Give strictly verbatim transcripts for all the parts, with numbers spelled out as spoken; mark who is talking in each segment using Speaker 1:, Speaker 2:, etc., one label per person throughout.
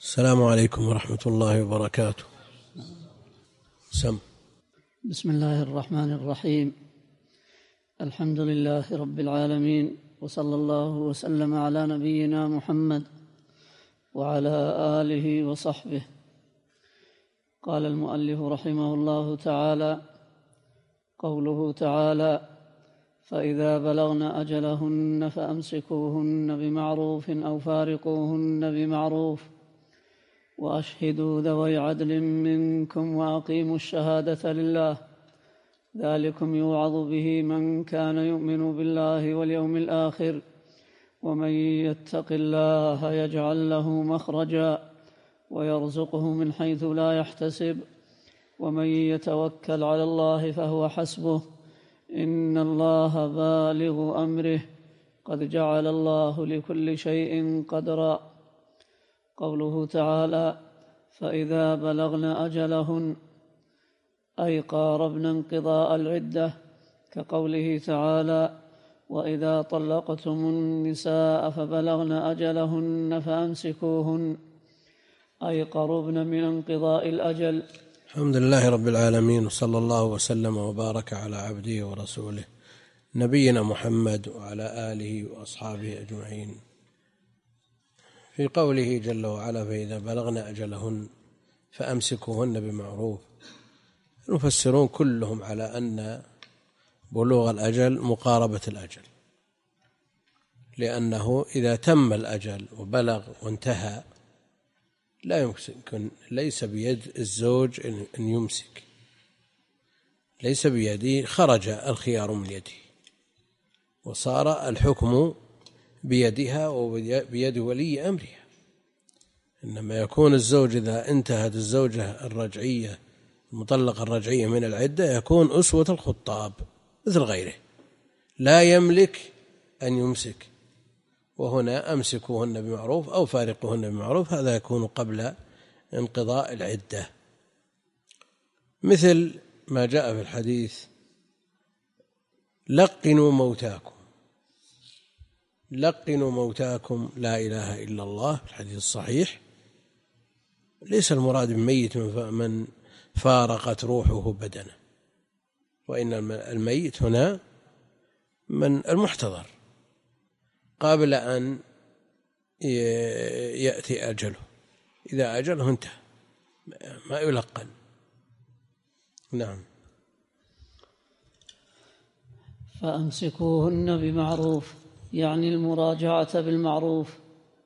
Speaker 1: السلام عليكم ورحمة الله وبركاته. سم.
Speaker 2: بسم الله الرحمن الرحيم. الحمد لله رب العالمين، وصلى الله وسلم على نبينا محمد وعلى آله وصحبه. قال المؤلف رحمه الله تعالى: قوله تعالى: فإذا بلغن أجلهن فأمسكوهن بمعروف أو فارقوهن بمعروف وأشهدوا ذوي عدل منكم وأقيموا الشهادة لله، ذلكم يوعظ به من كان يؤمن بالله واليوم الآخر، ومن يتق الله يجعل له مخرجا ويرزقه من حيث لا يحتسب، ومن يتوكل على الله فهو حسبه، إن الله بالغ أمره، قد جعل الله لكل شيء قدرا. قوله تعالى: فإذا بلغن أجلهن، أي قاربن انقضاء العدة، كقوله تعالى: وإذا طلقتم النساء فبلغن أجلهن فأمسكوهن، أي قربن من انقضاء الأجل.
Speaker 1: الحمد لله رب العالمين، وصلى الله وسلم وبارك على عبده ورسوله نبينا محمد وعلى آله وأصحابه أجمعين. في قوله جل وعلا: فإذا بلغن أجلهن فأمسكوهن بمعروف، المفسرون كلهم على أن بلوغ الأجل مقاربة الأجل، لأنه إذا تم الأجل وبلغ وانتهى لا يمكن، ليس بيد الزوج أن يمسك، ليس بيده، خرج الخيار من يده وصار الحكم بيدها وبيد ولي أمرها. إنما يكون الزوج إذا انتهت الزوجة الرجعية المطلقة الرجعية من العدة يكون أسوة الخطاب مثل غيره، لا يملك أن يمسك. وهنا أمسكوهن بمعروف أو فارقوهن بمعروف، هذا يكون قبل انقضاء العدة، مثل ما جاء في الحديث: لقنوا موتاكم لقنوا موتاكم لا إله إلا الله، في الحديث الصحيح. ليس المراد بميت من فارقت روحه بدنه، وإن الميت هنا من المحتضر قبل أن يأتي أجله، إذا أجله انتهى ما يلقن. نعم.
Speaker 2: فأمسكوهن بمعروف يعني المراجعة بالمعروف،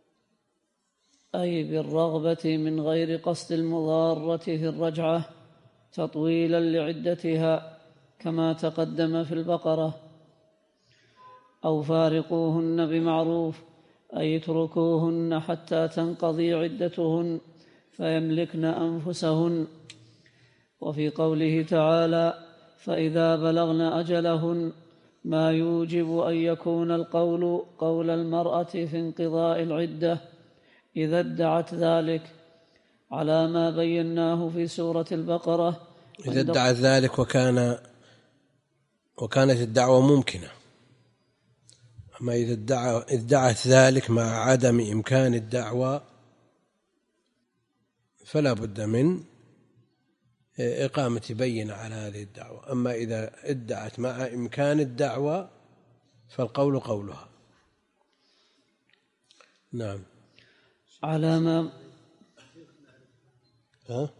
Speaker 2: أي بالرغبة من غير قصد المضارة في الرجعة تطويلا لعدتها كما تقدم في البقرة. أو فارقوهن بمعروف، أي اتركوهن حتى تنقضي عدتهن فيملكن أنفسهن. وفي قوله تعالى: فإذا بلغن أجلهن، ما يوجب أن يكون القول قول المرأة في انقضاء العدة إذا ادعت ذلك، على ما بيناه في سورة البقرة.
Speaker 1: إذا ادعت ذلك وكان وكانت الدعوة ممكنة. أما إذا ادعت ذلك مع عدم إمكان الدعوة فلا بد من إقامة بينة على هذه الدعوة. أما إذا ادعت مع إمكان الدعوة فالقول قولها. نعم.
Speaker 2: على ما
Speaker 1: ها؟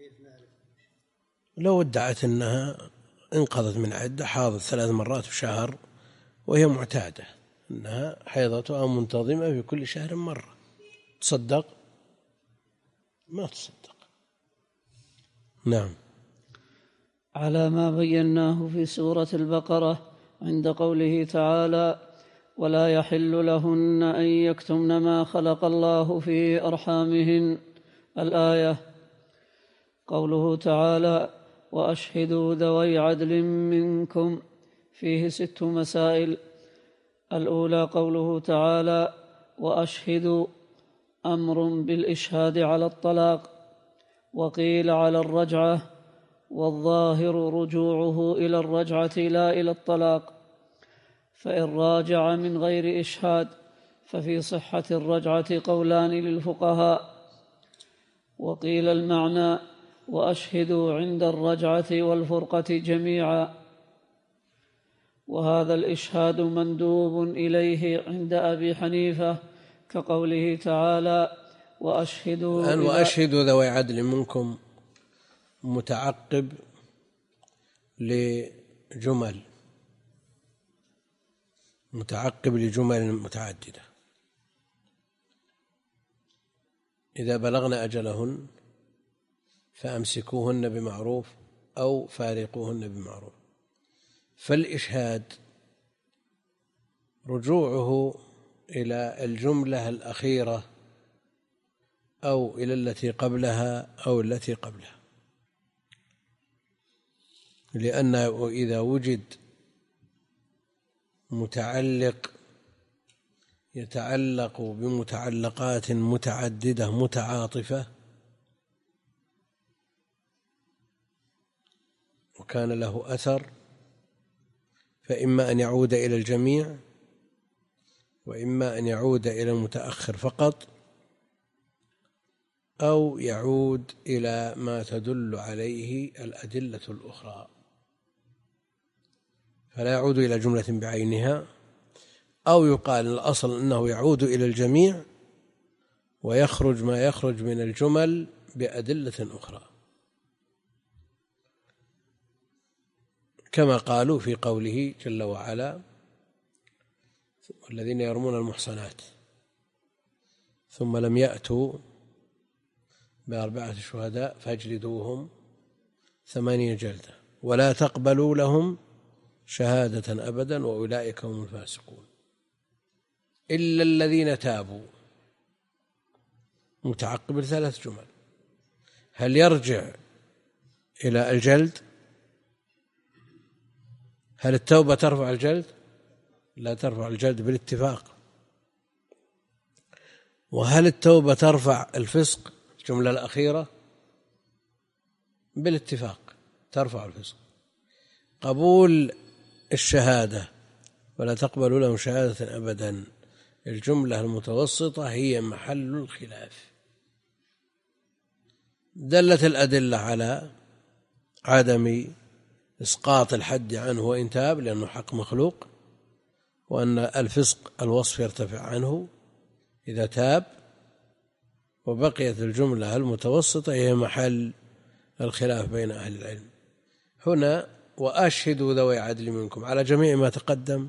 Speaker 1: لو ادعت أنها انقضت من عدة، حاضت ثلاث مرات في شهر وهي معتادة أنها حيضتها منتظمة في كل شهر مرة، تصدق؟ ما تصدق. نعم.
Speaker 2: على ما بيناه في سورة البقرة عند قوله تعالى: ولا يحل لهن أن يكتمن ما خلق الله في أرحامهن، الآية. قوله تعالى: وأشهدوا ذوي عدل منكم، فيه ست مسائل. الأولى قوله تعالى: وأشهدوا، أمر بالإشهاد على الطلاق، وقيل على الرجعة، والظاهر رجوعه إلى الرجعة لا إلى الطلاق، فإن راجع من غير إشهاد ففي صحة الرجعة قولان للفقهاء، وقيل المعنى وأشهدوا عند الرجعة والفرقة جميعا، وهذا الإشهاد مندوب إليه عند أبي حنيفة كقوله تعالى وأشهدوا
Speaker 1: الآن وأشهدوا ذوي عدل منكم متعقب لجمل متعقب لجمل متعددة. إذا بلغن أجلهن فأمسكوهن بمعروف أو فارقوهن بمعروف. فالإشهاد رجوعه إلى الجملة الأخيرة أو إلى التي قبلها أو التي قبلها، لأنه إذا وجد متعلق يتعلق بمتعلقات متعددة متعاطفة وكان له أثر، فإما أن يعود إلى الجميع وإما أن يعود إلى المتأخر فقط أو يعود إلى ما تدل عليه الأدلة الأخرى، فلا يعود إلى جملة بعينها، أو يقال الأصل أنه يعود إلى الجميع ويخرج ما يخرج من الجمل بأدلة أخرى، كما قالوا في قوله جل وعلا والذين يرمون المحصنات ثم لم يأتوا بأربعة شهداء فاجلدوهم ثمانين جلدة ولا تقبلوا لهم شهادة أبدا وأولئك هم الفاسقون إلا الذين تابوا. متعقب ثلاث جمل، هل يرجع إلى الجلد؟ هل التوبة ترفع الجلد؟ لا ترفع الجلد بالاتفاق. وهل التوبة ترفع الفسق؟ الجملة الأخيرة بالاتفاق ترفع الفسق. قبول الشهادة ولا تقبل لهم شهادة أبدا، الجملة المتوسطة هي محل الخلاف. دلت الأدلة على عدم إسقاط الحد عنه وإن تاب لأنه حق مخلوق، وأن الفسق الوصف يرتفع عنه إذا تاب، وبقيت الجملة المتوسطة هي محل الخلاف بين أهل العلم. هنا وأشهدوا ذوي عدل منكم على جميع ما تقدم،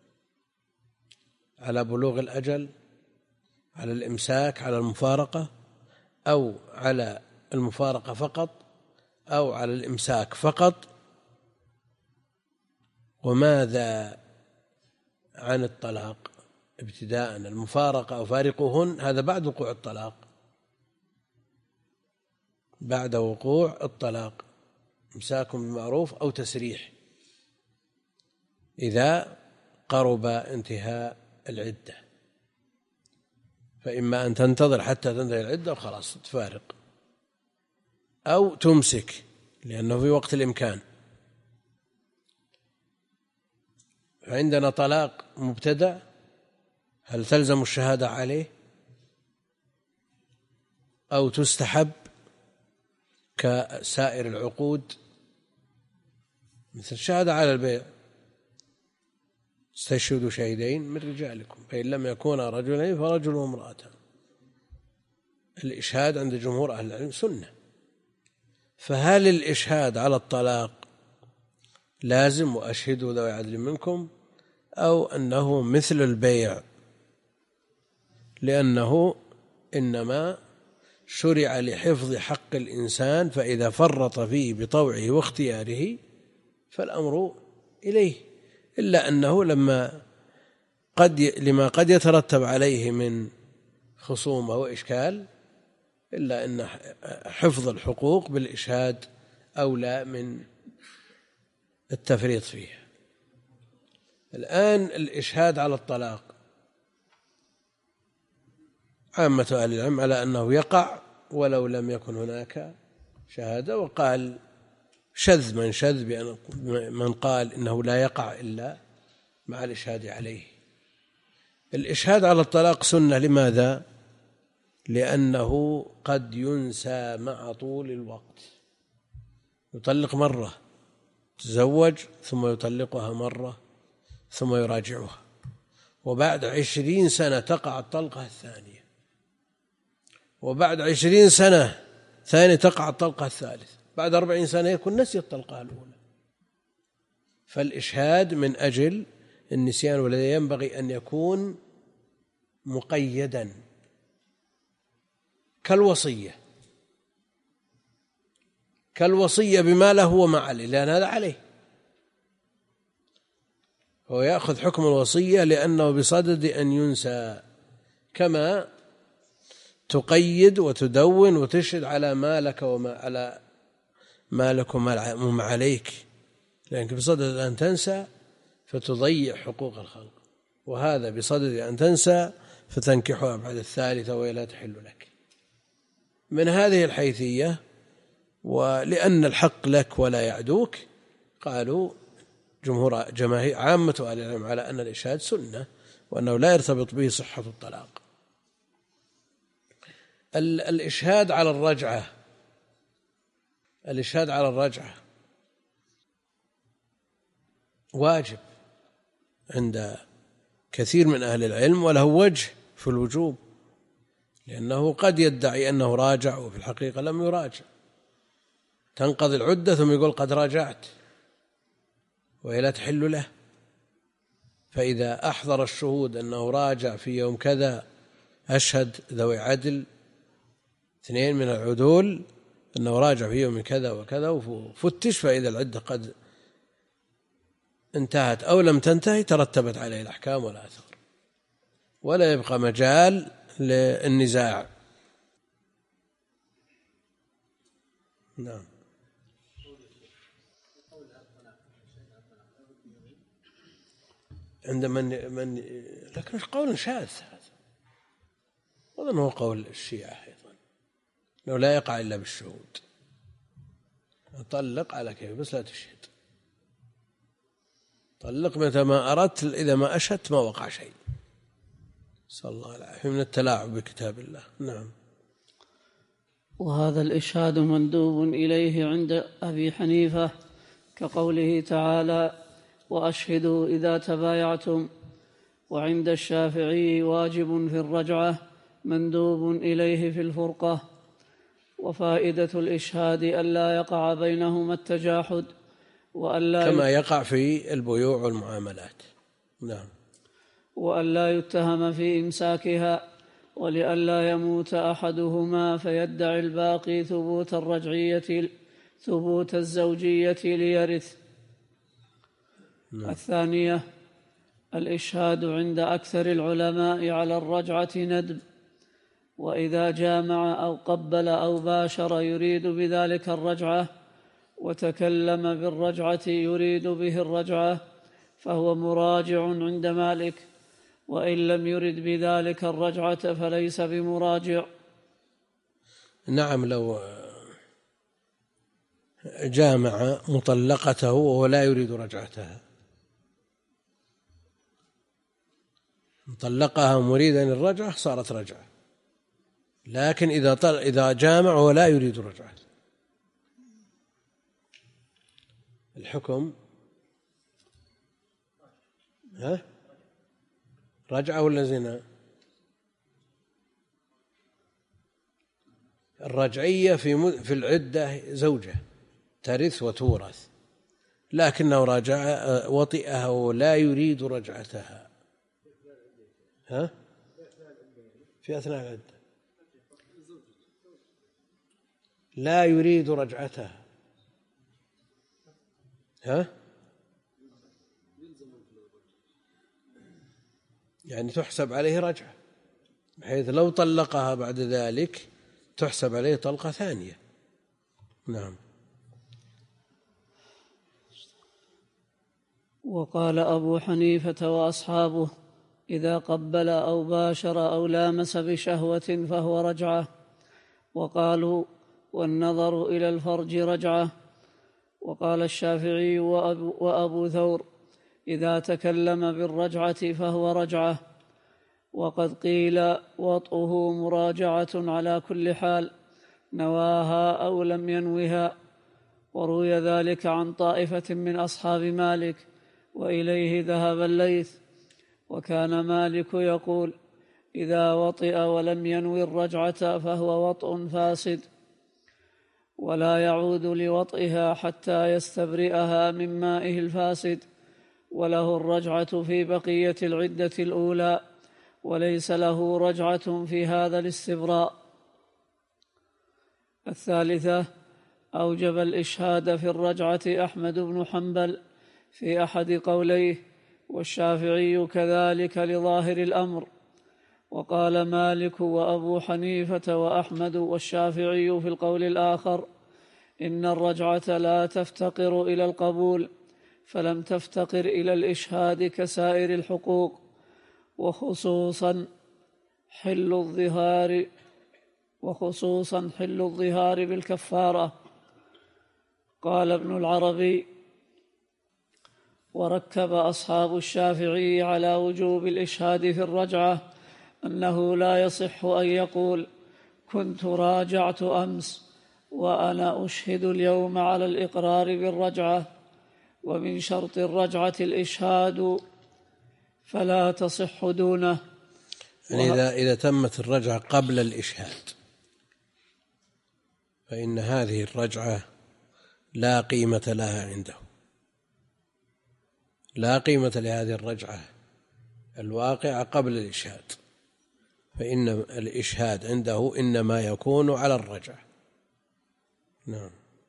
Speaker 1: على بلوغ الأجل، على الإمساك، على المفارقة، أو على المفارقة فقط، أو على الإمساك فقط. وماذا عن الطلاق ابتداء؟ المفارقة أو فارقوهن هذا بعد وقوع الطلاق، بعد وقوع الطلاق إمساك بمعروف أو تسريح إذا قرب انتهاء العدة، فإما أن تنتظر حتى تنتهي العدة وخلاص تفارق، أو تمسك لأنه في وقت الإمكان. عندنا طلاق مبتدأ، هل تلزم الشهادة عليه أو تستحب كسائر العقود؟ مثل الشهادة على البيع، استشهدوا شهيدين من رجالكم فإن لم يكونا رجلين فرجل وامرأتان. الإشهاد عند جمهور أهل العلم سنة، فهل الإشهاد على الطلاق لازم وأشهدوا ذوي عدل منكم، أو أنه مثل البيع لأنه إنما شرع لحفظ حق الإنسان، فإذا فرط فيه بطوعه واختياره فالأمر إليه، إلا أنه لما قد لما قد يترتب عليه من خصومة وإشكال، إلا أن حفظ الحقوق بالإشهاد أولى من التفريط فيها. الآن الإشهاد على الطلاق عامة أهل العلم على أنه يقع ولو لم يكن هناك شهادة، وقال شذ من شذ بأن من قال إنه لا يقع إلا مع الإشهاد عليه. الإشهاد على الطلاق سنة، لماذا؟ لأنه قد ينسى مع طول الوقت. يطلق مرة، تزوج ثم يطلقها مرة ثم يراجعها، وبعد عشرين سنة تقع الطلقة الثانية، وبعد عشرين سنة ثانية تقع الطلقة الثالثة، بعد أربعين سنة يكون نسي الطلقة الأولى. فالإشهاد من أجل النسيان، والذي ينبغي أن يكون مقيدا كالوصية، كالوصية بما له وما عليه، لأن هذا عليه، هو يأخذ حكم الوصية لأنه بصدد أن ينسى، كما تقيد وتدون وتشهد على ما لك وما على ما لك وما عليك، لأنك بصدد أن تنسى فتضيع حقوق الخلق، وهذا بصدد أن تنسى فتنكحها بعد الثالثة وهي لا تحل لك. من هذه الحيثية، ولأن الحق لك ولا يعدوك، قالوا جمهور جماهير عامة أهل العلم على أن الإشهاد سنة، وأنه لا يرتبط به صحة الطلاق. الإشهاد على الرجعة، الإشهاد على الرجعة واجب عند كثير من أهل العلم، وله وجه في الوجوب، لأنه قد يدعي أنه راجع وفي الحقيقة لم يراجع، تنقضي العدة ثم يقول قد راجعت وهي لا تحل له. فإذا أحضر الشهود أنه راجع في يوم كذا، أشهد ذوي عدل اثنين من العدول أنه راجع في يوم كذا وكذا، وفتش فإذا العدة قد انتهت أو لم تنتهي ترتبت عليه الأحكام والآثار، ولا يبقى مجال للنزاع. نعم. عند من من لكن قول شاذ هذا، أظن هو قول الشيعة أيضا، لو لا يقع إلا بالشهود، طلق على كيف بس لا تشهد، طلق متى ما أردت، إذا ما أشهدت ما وقع شيء. صلى الله العافية من التلاعب بكتاب الله. نعم.
Speaker 2: وهذا الإشهاد مندوب إليه عند أبي حنيفة، كقوله تعالى: وأشهدوا إذا تبايعتم. وعند الشافعي واجب في الرجعة، مندوب إليه في الفرقة. وفائدة الإشهاد ألا يقع بينهما التجاحد، وألا
Speaker 1: كما يقع في البيوع والمعاملات. نعم.
Speaker 2: وألا يتهم في إمساكها، ولئلا يموت أحدهما فيدعي الباقي ثبوت الرجعية ثبوت الزوجية ليرث. نعم. الثانية الإشهاد عند أكثر العلماء على الرجعة ندب، وإذا جامع أو قبل أو باشر يريد بذلك الرجعة، وتكلم بالرجعة يريد به الرجعة، فهو مراجع عند مالك، وإن لم يرد بذلك الرجعة فليس بمراجع.
Speaker 1: نعم. لو جامع مطلقته وهو لا يريد رجعتها، طلقها مريدا الرجعة صارت رجعة، لكن إذا طل... إذا جامع وهو لا يريد رجعة، الحكم ها رجعة ولا زنا؟ الرجعية في م... في العدة زوجة ترث وتورث، لكنه راجع وطئها ولا يريد رجعتها. ها في أثناء العدة لا يريد رجعتها. ها يعني تحسب عليه رجعة، بحيث لو طلقها بعد ذلك تحسب عليه طلقة ثانية. نعم.
Speaker 2: وقال أبو حنيفة وأصحابه: إذا قبل أو باشر أو لامس بشهوة فهو رجعة. وقالوا: والنظر إلى الفرج رجعة. وقال الشافعي وأبو, وأبو ثور: إذا تكلم بالرجعة فهو رجعة. وقد قيل وطئه مراجعة على كل حال نواها أو لم ينوها، وروي ذلك عن طائفة من أصحاب مالك وإليه ذهب الليث. وكان مالك يقول: إذا وطئ ولم ينوي الرجعة فهو وطء فاسد، ولا يعود لوطئها حتى يستبرئها من مائه الفاسد، وله الرجعة في بقية العدة الأولى، وليس له رجعة في هذا الاستبراء. الثالثة: أوجب الإشهاد في الرجعة أحمد بن حنبل في أحد قوليه، والشافعي كذلك لظاهر الأمر. وقال مالك وأبو حنيفة وأحمد والشافعي في القول الآخر إن الرجعة لا تفتقر إلى القبول، فلم تفتقر إلى الإشهاد كسائر الحقوق، وخصوصا حل الظهار وخصوصا حل الظهار بالكفارة. قال ابن العربي: وركب أصحاب الشافعي على وجوب الإشهاد في الرجعة أنه لا يصح أن يقول: كنت راجعت أمس وأنا أشهد اليوم على الإقرار بالرجعة، ومن شرط الرجعة الإشهاد فلا تصح دونه.
Speaker 1: يعني إذا, إذا تمت الرجعة قبل الإشهاد فإن هذه الرجعة لا قيمة لها عنده، لا قيمة لهذه الرجعة الواقعة قبل الإشهاد، فإن الإشهاد عنده إنما يكون على الرجعة. نعم.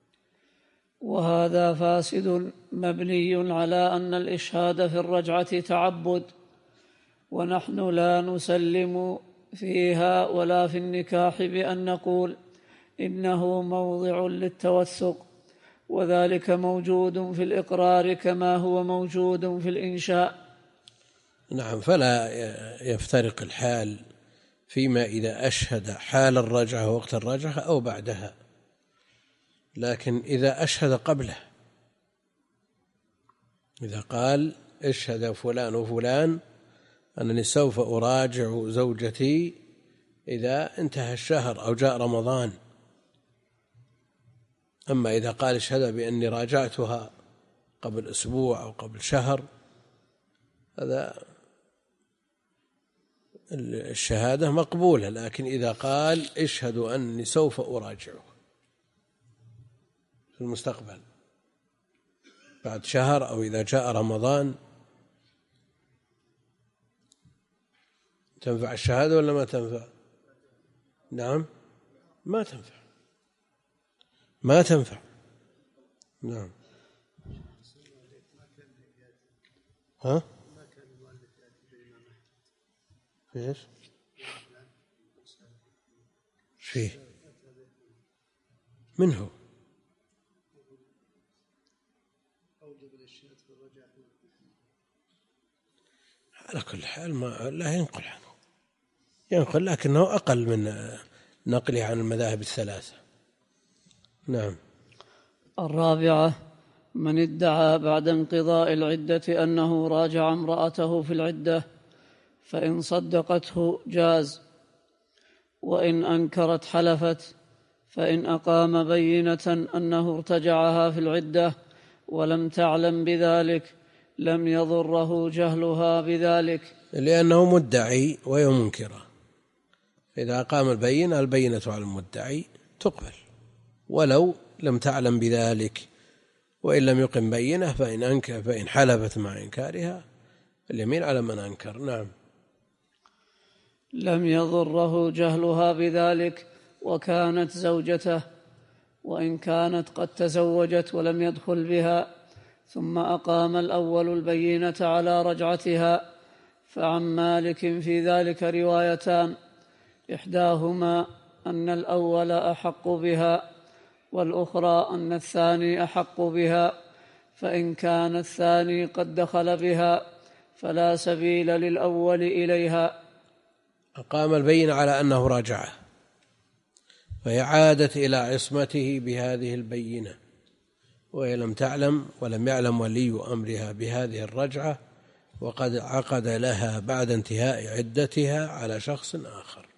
Speaker 2: وهذا فاسد مبني على أن الإشهاد في الرجعة تعبد، ونحن لا نسلم فيها ولا في النكاح بأن نقول إنه موضع للتوثق، وذلك موجود في الإقرار كما هو موجود في الإنشاء.
Speaker 1: نعم. فلا يفترق الحال فيما إذا أشهد حال الرجعة ووقت الرجعة أو بعدها، لكن إذا أشهد قبله، إذا قال: اشهد فلان وفلان أنني سوف أراجع زوجتي إذا انتهى الشهر أو جاء رمضان، أما إذا قال: اشهد بأني راجعتها قبل أسبوع أو قبل شهر، هذا الشهادة مقبولة. لكن إذا قال: اشهد أني سوف أراجعه في المستقبل بعد شهر أو إذا جاء رمضان، تنفع الشهادة ولا ما تنفع؟ نعم، ما تنفع، ما تنفع. نعم. ها؟ ايش؟ فيه منه على كل حال ما لا ينقل عنه، ينقل لكنه أقل من نقله عن المذاهب الثلاثة. نعم.
Speaker 2: الرابعة: من ادعى بعد انقضاء العدة أنه راجع امرأته في العدة فإن صدقته جاز، وإن أنكرت حلفت، فإن أقام بينة أنه ارتجعها في العدة ولم تعلم بذلك لم يضره جهلها بذلك،
Speaker 1: لأنه مدعي وهي منكرة. إذا أقام البينة البينة على المدعي تقبل ولو لم تعلم بذلك، وإن لم يقم بينة فإن أنكر فإن حلفت مع إنكارها اليمين على من أنكر. نعم.
Speaker 2: لم يضره جهلها بذلك وكانت زوجته، وإن كانت قد تزوجت ولم يدخل بها ثم أقام الأول البينة على رجعتها، فعن مالك في ذلك روايتان: إحداهما أن الأول أحق بها، والأخرى أن الثاني أحق بها، فإن كان الثاني قد دخل بها فلا سبيل للأول إليها.
Speaker 1: أقام البينة على أنه راجعه، فهي عادت إلى عصمته بهذه البينة، وهي لم تعلم ولم يعلم ولي أمرها بهذه الرجعة، وقد عقد لها بعد انتهاء عدتها على شخص آخر.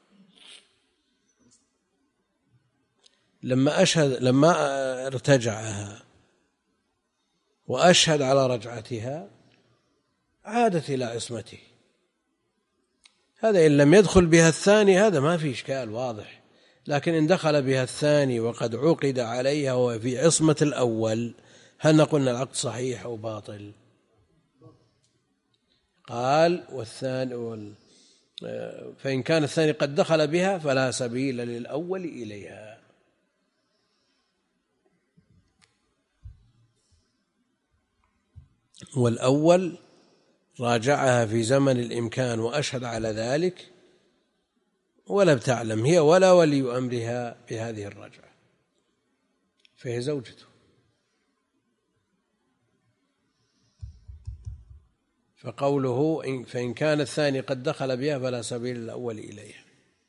Speaker 1: لما أشهد لما ارتجعها وأشهد على رجعتها عادت إلى عصمته. هذا إن لم يدخل بها الثاني هذا ما في إشكال واضح، لكن إن دخل بها الثاني وقد عقد عليها وفي عصمة الأول هل نقول أن العقد صحيح أو باطل؟ قال والثاني وال... فإن كان الثاني قد دخل بها فلا سبيل للأول إليها. والأول راجعها في زمن الإمكان وأشهد على ذلك ولم تعلم هي ولا ولي أمرها بهذه الرجعة فهي زوجته. فقوله فإن كان الثاني قد دخل بها فلا سبيل الأول إليها،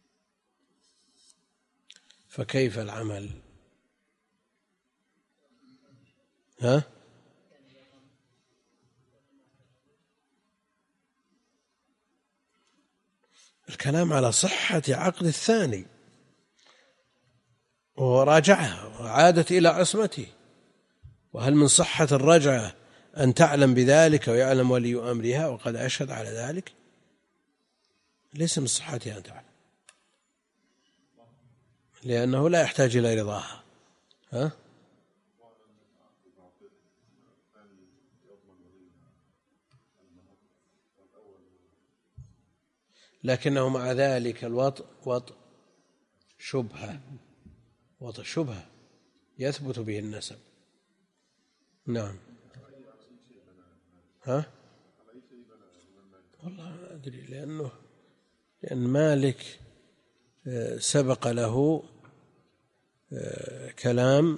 Speaker 1: فكيف العمل؟ ها؟ الكلام على صحة عقد الثاني، وراجعها وعادت إلى عصمته، وهل من صحة الرجعة أن تعلم بذلك ويعلم ولي أمرها وقد أشهد على ذلك؟ ليس من صحتها أن تعلم، لأنه لا يحتاج إلى رضاها. ها؟ لكنه مع ذلك الوطء وطء شبهة، وطء شبهة يثبت به النسب. نعم. ها؟ والله ما أدري، لأنه لأن مالك سبق له كلام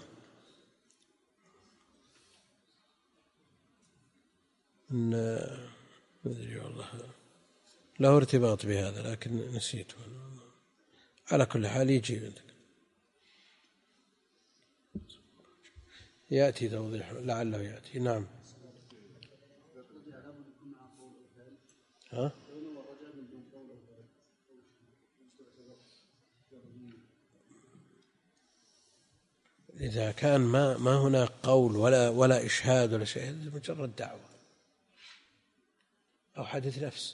Speaker 1: أن ما أدري والله له ارتباط بهذا لكن نسيته. على كل حال يجي عندك يأتي توضيح لعله يأتي. نعم. ها؟ إذا كان ما ما هناك قول ولا ولا إشهاد ولا شيء، مجرد دعوة أو حديث نفس.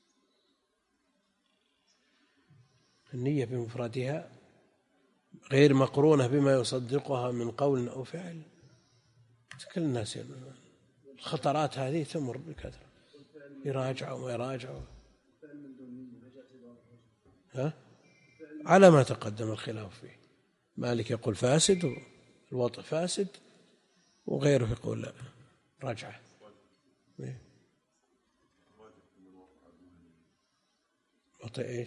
Speaker 1: النية بمفردها غير مقرونة بما يصدقها من قول أو فعل. كل الناس الخطرات هذه تمر بكثرة، يراجع وما يراجع. ها؟ على ما تقدم الخلاف فيه. مالك يقول فاسد والوطء فاسد، وغيره يقول لا رجعه. وطء ايش؟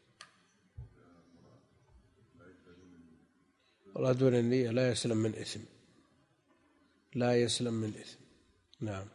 Speaker 1: والله دون النية لا يسلم من إثم، لا يسلم من إثم. نعم.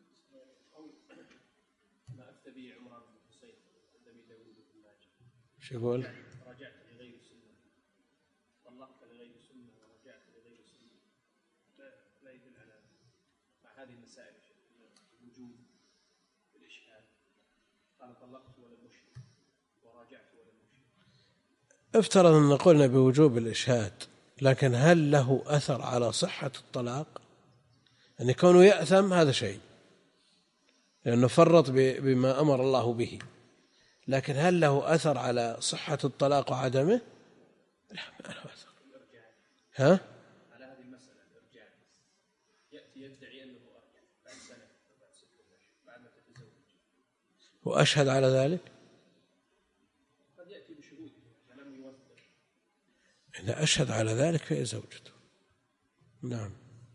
Speaker 1: شو يقول؟ رجعت لغير السنة، طلقت لغير السنة ورجعت لغير السنة، لا يدل على مع هذه المسائل وجود الإشهاد. قال طلقت ولم أشهد وراجعت ولم أشهد. افترض أن قلنا بوجوب الإشهاد، لكن هل له أثر على صحة الطلاق؟ أن يكون يأثم هذا شيء، لأنه فرط بما أمر الله به، لكن هل له أثر على صحة الطلاق وعدمه؟ لا، ما له أثر. ها؟ على هذه المسألة الإرجاع يأتي يدعي أنه أرجع بعد سنة بعد ستة أشهر بعد ما تتزوج، وأشهد على ذلك. قد يأتي بشهود فلم يوثق. إذا أشهد على ذلك فهي زوجته. نعم.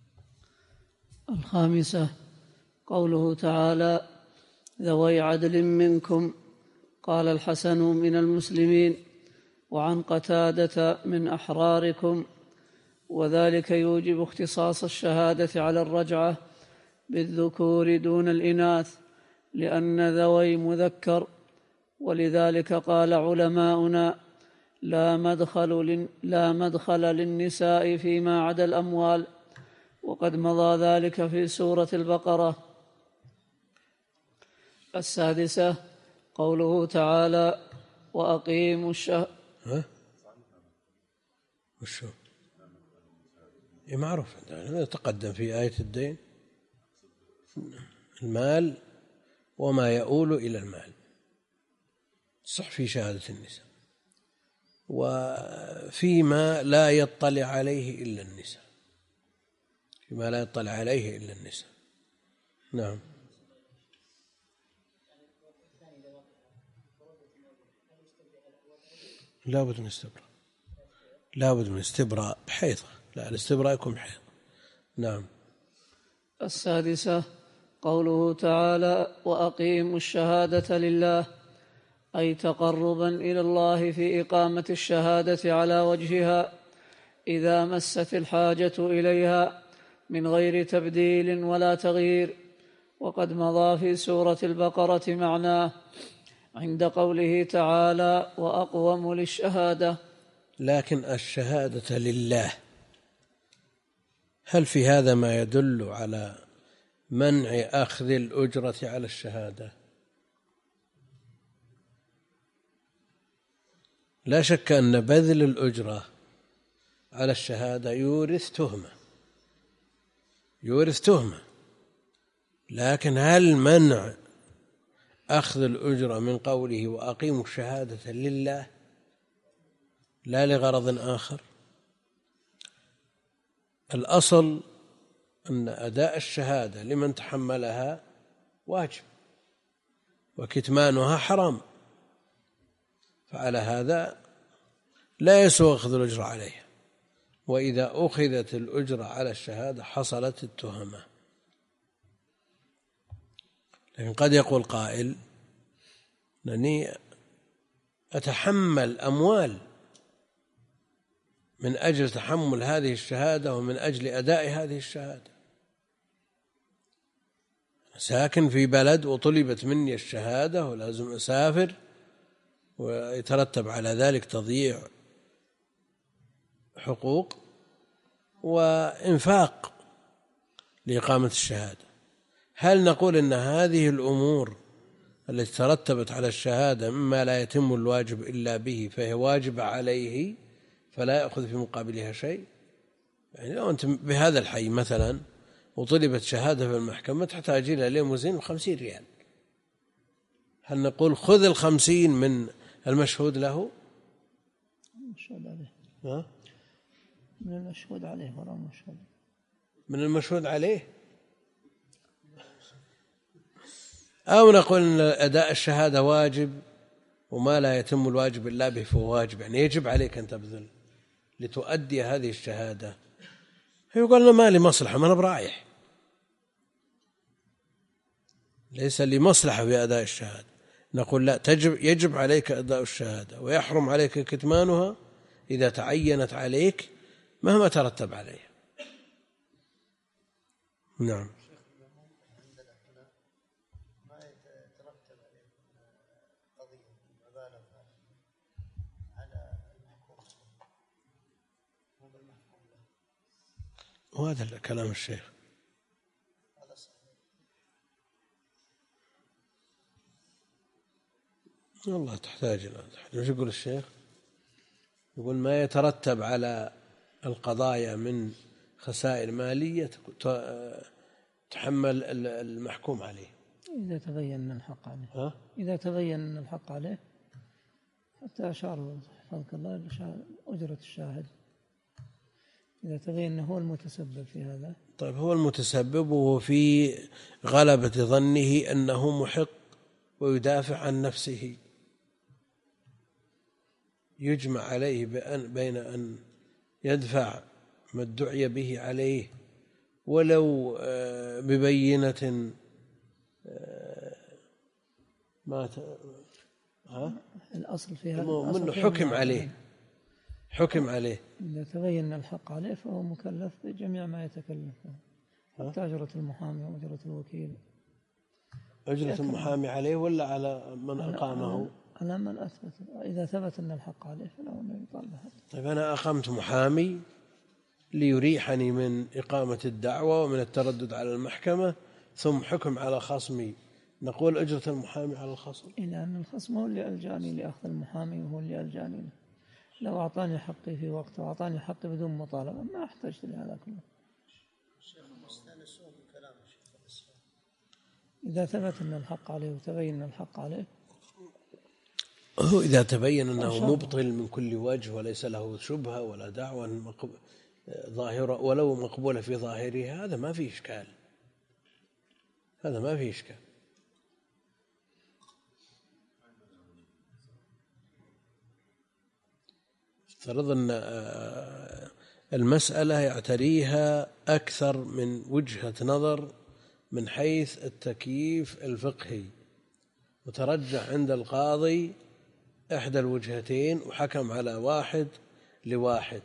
Speaker 2: الخامسة قوله تعالى ذوي عدل منكم. قال الحسن من المسلمين، وعن قتادة من أحراركم، وذلك يوجب اختصاص الشهادة على الرجعة بالذكور دون الإناث، لأن ذوي مذكر، ولذلك قال علماؤنا لا مدخل, لا مدخل للنساء فيما عدا الأموال، وقد مضى ذلك في سورة البقرة. السادسة قوله تعالى وأقيموا الشهادة.
Speaker 1: ها؟ وشو؟ إيه معروف تقدم في آية الدين المال وما يؤول إلى المال، صح في شهادة النساء، وفيما لا يطلع عليه إلا النساء، فيما لا يطلع عليه إلا النساء. نعم. لا بد من استبراء، لا بد من استبراء بحيضة، لا الاستبراء يكون بحيض. نعم.
Speaker 2: السادسة قوله تعالى وأقيموا الشهادة لله، أي تقربا إلى الله في إقامة الشهادة على وجهها إذا مست الحاجة إليها من غير تبديل ولا تغيير، وقد مضى في سورة البقرة معناه عند قوله تعالى وأقوم للشهادة.
Speaker 1: لكن الشهادة لله، هل في هذا ما يدل على منع أخذ الأجرة على الشهادة؟ لا شك أن بذل الأجرة على الشهادة يورث تهمة، يورث تهمة، لكن هل منع أخذ الأجرة من قوله وأقيموا الشهادة لله لا لغرض آخر؟ الأصل أن أداء الشهادة لمن تحملها واجب وكتمانها حرام، فعلى هذا لا يسوغ أخذ الأجرة عليها، وإذا أخذت الأجرة على الشهادة حصلت التهمة. لكن قد يقول قائل أنني أتحمل أموال من أجل تحمل هذه الشهادة ومن أجل أداء هذه الشهادة، ساكن في بلد وطلبت مني الشهادة ولازم أسافر ويترتب على ذلك تضييع حقوق وإنفاق لإقامة الشهادة. هل نقول إن هذه الأمور التي ترتبت على الشهادة مما لا يتم الواجب إلا به فهي واجبة عليه فلا يأخذ في مقابلها شيء؟ يعني لو أنت بهذا الحي مثلا وطلبت شهادة في المحكمة تحتاج إلى ليموزين وخمسين ريال، هل نقول خذ الخمسين من المشهود له؟
Speaker 2: المشهود عليه.
Speaker 1: ها؟
Speaker 2: من المشهود عليه ولا المشهود؟
Speaker 1: من المشهود عليه. أو نقول أن أداء الشهادة واجب وما لا يتم الواجب إلا به فهو واجب، يعني يجب عليك أن تبذل لتؤدي هذه الشهادة. يقول لنا ما لي مصلحة، ما أنا برايح، ليس لي مصلحة في أداء الشهادة. نقول لا، تجب يجب عليك أداء الشهادة ويحرم عليك كتمانها إذا تعينت عليك مهما ترتب عليها. نعم. وهذا كلام الشيخ. والله تحتاج إلى ايش يقول الشيخ؟ يقول ما يترتب على القضايا من خسائر مالية تحمل المحكوم عليه
Speaker 2: إذا تبين أن الحق عليه.
Speaker 1: ها؟
Speaker 2: إذا تبين أن الحق عليه، حتى أشار حفظك الله أجرة الشاهد إذا تبين أنه هو المتسبب في هذا.
Speaker 1: طيب هو المتسبب وهو في غلبة ظنه أنه محق ويدافع عن نفسه، يجمع عليه بين أن يدفع ما ادعي به عليه ولو ببينة ما ها
Speaker 2: الأصل فيها
Speaker 1: منه حكم عليه، حكم عليه
Speaker 2: إذا تبين الحق عليه فهو مكلف بجميع ما يتكلف، حتى أجرة المحامي وأجرة الوكيل.
Speaker 1: أجرة المحامي عليه ولا على من أقامه؟
Speaker 2: على من أثبت. إذا ثبت أن الحق عليه فله أن يطالب.
Speaker 1: طيب أنا أقمت محامي ليريحني من إقامة الدعوة ومن التردد على المحكمة، ثم حكم على خصمي نقول أجرة المحامي على الخصم،
Speaker 2: إلا أن الخصم هو اللي ألجاني لأخذ المحامي وهو اللي ألجاني له. لو أعطاني حقي في وقته وأعطاني حقي بدون مطالبة ما احتجت لهذا كله. إذا ثبت أن الحق عليه وتبين أن الحق عليه،
Speaker 1: هو إذا تبين أنه مبطل من كل وجه وليس له شبهة ولا دعوة ظاهرة ولو مقبولة في ظاهرها، هذا ما فيه إشكال، هذا ما فيه إشكال. افترض أن المسألة يعتريها أكثر من وجهة نظر من حيث التكييف الفقهي، وترجح عند القاضي إحدى الوجهتين وحكم على واحد لواحد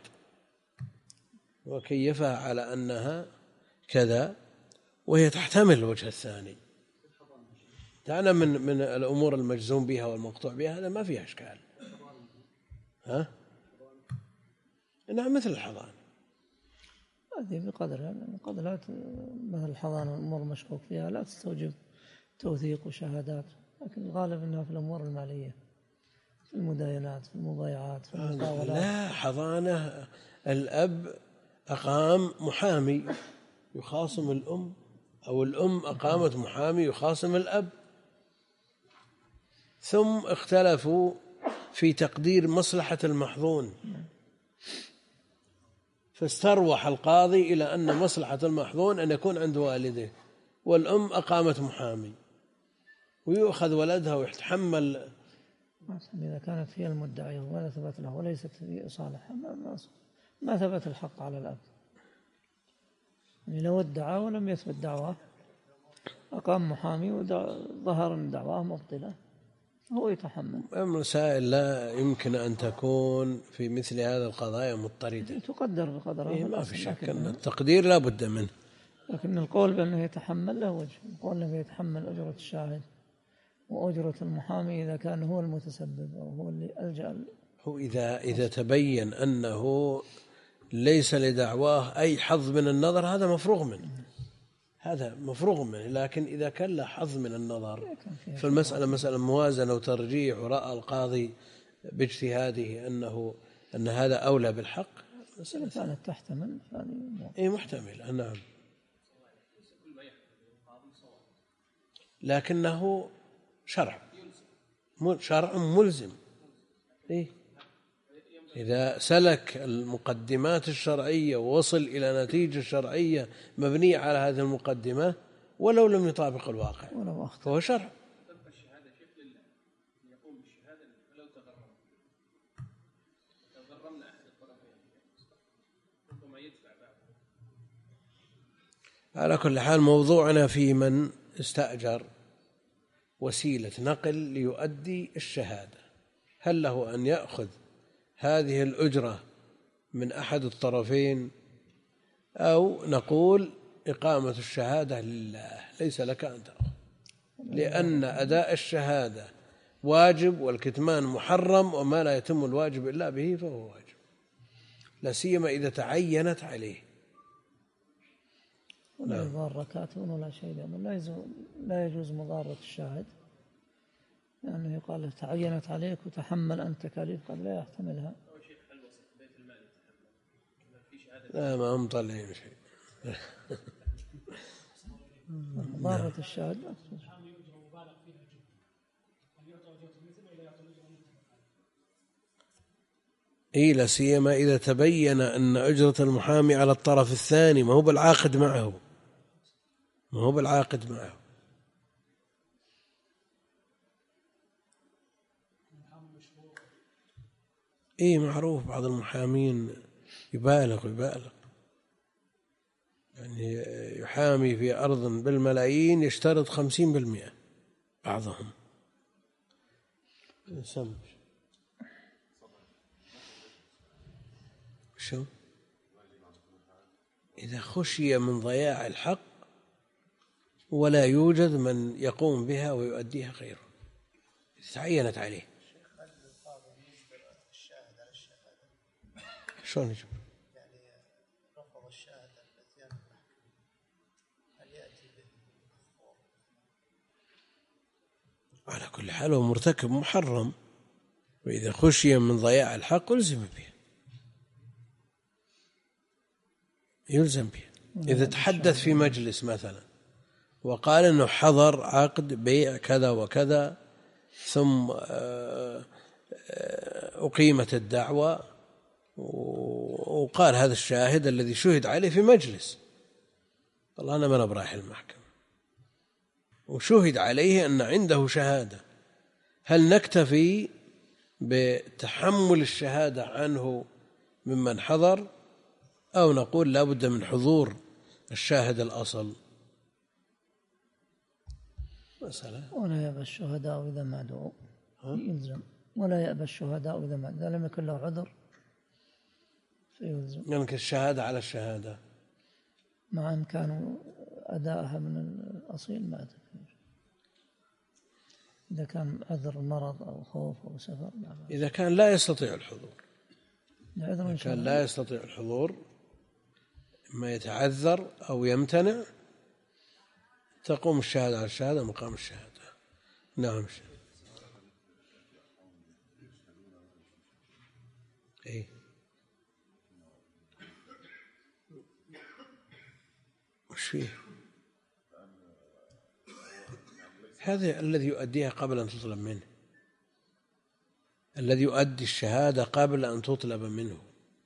Speaker 1: وكيفها على أنها كذا وهي تحتمل الوجه الثاني. دعنا من من الأمور المجزوم بها والمقطوع بها، هذا ما فيها إشكال. ها؟ نعم، مثل الحضانة
Speaker 2: هذه بقدرها، قد لا مثل الحضانة الأمور المشكوك فيها لا تستوجب توثيق وشهادات، لكن الغالب أنها في الأمور المالية، في المداينات، في المضايعات، في المقاولات.
Speaker 1: لا، حضانة الأب أقام محامي يخاصم الأم، أو الأم أقامت محامي يخاصم الأب، ثم اختلفوا في تقدير مصلحة المحظون، فاستروح القاضي إلى أن مصلحة المحظون أن يكون عند والده، والأم أقامت محامي، ويؤخذ ولدها ويتحمل.
Speaker 2: إذا كانت هي المدعية ولا ثبت له وليست في صالحها ما, ما ثبت الحق على الأب. يعني لو ادعى ولم يثبت دعواه، أقام محامي وظهر أن دعواه مبطلة، هو يتحمل.
Speaker 1: المسائل لا يمكن أن تكون في مثل هذا القضايا مضطردة،
Speaker 2: تقدر بقدرها.
Speaker 1: إيه ما في شك أن التقدير لا بد منه،
Speaker 2: لكن القول بأنه يتحمل له وجه. القول أنه يتحمل أجرة الشاهد وأجرة المحامي إذا كان هو المتسبب أو هو اللي ألجأ.
Speaker 1: هو إذا إذا تبين أنه ليس لدعواه أي حظ من النظر هذا مفروغ منه، هذا مفروغ منه. لكن إذا كان له حظ من النظر في المسألة مسألة موازنة وترجيح، ورأى القاضي باجتهاده أنه أن هذا أولى بالحق،
Speaker 2: إذا كانت تحتمل
Speaker 1: أي محتمل. نعم، لكنه شرع شرع ملزم. إيه؟ إذا سلك المقدمات الشرعية ووصل إلى نتيجة شرعية مبنية على هذه المقدمة ولو لم يطابق الواقع فهو شرع. على كل حال موضوعنا في من استأجر وسيلة نقل ليؤدي الشهادة، هل له أن يأخذ هذه الأجرة من أحد الطرفين، أو نقول إقامة الشهادة لله ليس لك أن تأخذ، لأن أداء الشهادة واجب والكتمان محرم، وما لا يتم الواجب إلا به فهو واجب، لا سيما إذا تعينت عليه.
Speaker 2: ولا يضار كاتب ولا شيء، لأنه لا يجوز مضارة الشاهد، لأنه يقال له تعينت عليك وتحمل أنت تكاليف قد لا يحتملها.
Speaker 1: لا ما هم طالعين شيء.
Speaker 2: مضارة الشاهد لا تجوز.
Speaker 1: إيه، لا سيما إذا تبين أن أجرة المحامي على الطرف الثاني، ما هو بالعاقد معه، ما هو بالعاقد معه. إيه معروف، بعض المحامين يبالغ يبالغ يعني يحامي في أرض بالملايين يشترط خمسين بالمئة بعضهم. سم شو إذا خشي من ضياع الحق ولا يوجد من يقوم بها ويؤديها غيره، تعينت عليه. شلون يجب؟
Speaker 3: يعني رفض الشاهد الاتيان بالأحكام، هل يأتي به
Speaker 1: كل حال هو مرتكب محرم، وإذا خشي من ضياع الحق ألزم به، يلزم به. إذا تحدث في مجلس مثلا وقال أنه حضر عقد بيع كذا وكذا ثم أقيمت الدعوة وقال هذا الشاهد الذي شهد عليه في مجلس والله أنا ما برايح المحكمة وشهد عليه أن عنده شهادة، هل نكتفي بتحمل الشهادة عنه ممن حضر أو نقول لا بد من حضور الشاهد الأصل؟
Speaker 4: مسألة. ولا يأبى الشهداء إذا ما دعوا يلزم، ولا يأبى الشهداء إذا ما إذا لم يكن له عذر فيلزم.
Speaker 1: يعني الشهادة على الشهادة
Speaker 4: مع إمكان أدائها من الأصيل ما تكفي. إذا كان عذر مرض أو خوف أو سفر لا.
Speaker 1: إذا كان لا يستطيع الحضور،
Speaker 4: إذا
Speaker 1: كان لا يستطيع الحضور إما يتعذر أو يمتنع تقوم الشهادة على الشهادة مقام الشهادة. نعم. إيه؟ وش فيه؟ هذا الذي يؤديها قبل أن تطلب منه، الذي يؤدي الشهادة قبل أن تطلب منه.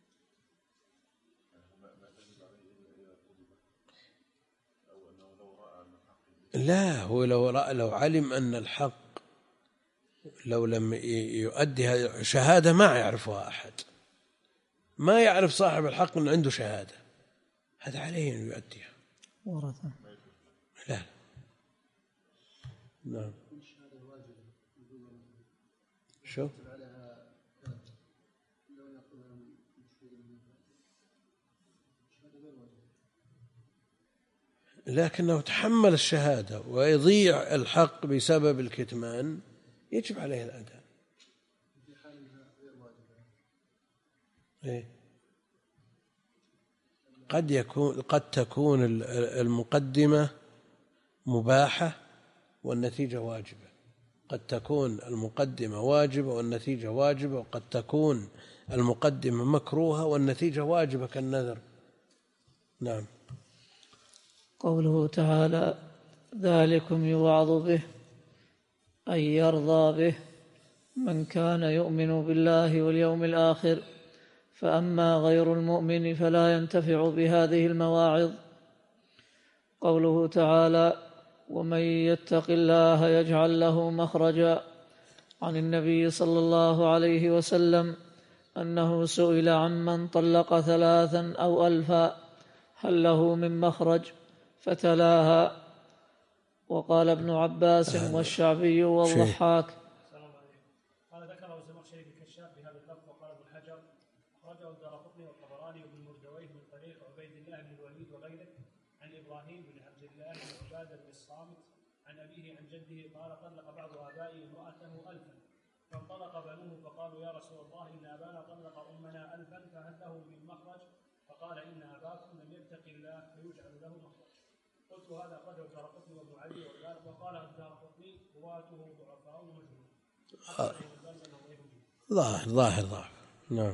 Speaker 1: لا، هو لو لو علم أن الحق لو لم يؤدي هذه شهادة ما يعرفها أحد، ما يعرف صاحب الحق أن عنده شهادة، هذا عليه أن يؤديها.
Speaker 4: ورثة.
Speaker 1: لا. نعم. شو؟ لكنه تحمل الشهادة ويضيع الحق بسبب الكتمان يجب عليه الأداء. إيه؟ قد يكون قد تكون المقدمة مباحة والنتيجة واجبة، قد تكون المقدمة واجبة والنتيجة واجبة، وقد تكون المقدمة مكروهة والنتيجة واجبة كالنذر. نعم.
Speaker 2: قوله تعالى ذلكم يوعظ به أي يرضى به من كان يؤمن بالله واليوم الآخر، فأما غير المؤمن فلا ينتفع بهذه المواعظ. قوله تعالى ومن يتق الله يجعل له مخرجا، عن النبي صلى الله عليه وسلم أنه سئل عمن طلق ثلاثا أو ألفا هل له من مخرج فتلاها. وقال ابن عباس والشعبي والضحاك.
Speaker 5: قال ذكره الزمخشري في الكشاف بهذا اللفظ. وقال ابن حجر أخرجه الدارقطني والطبراني وابن مردويه من طريق عبيد الله بن الوليد وغيره عن إبراهيم بن عبد الله بن عبادة بن الصامت عن أبيه عن جده قال طلق بعض آبائه امرأته ألفا فانطلق بنوه فقالوا يا رسول الله إن أبانا طلق أمنا ألفا فهل له من مخرج؟ فقال إن أباكم لم يتق الله فيجعل له مخرج. قلت هذا أخرجه الدارقطني وابن علي وقال الدارقطني رواته ضعفاء ومجهول.
Speaker 1: ظاهر ظاهر ظاهر. نعم.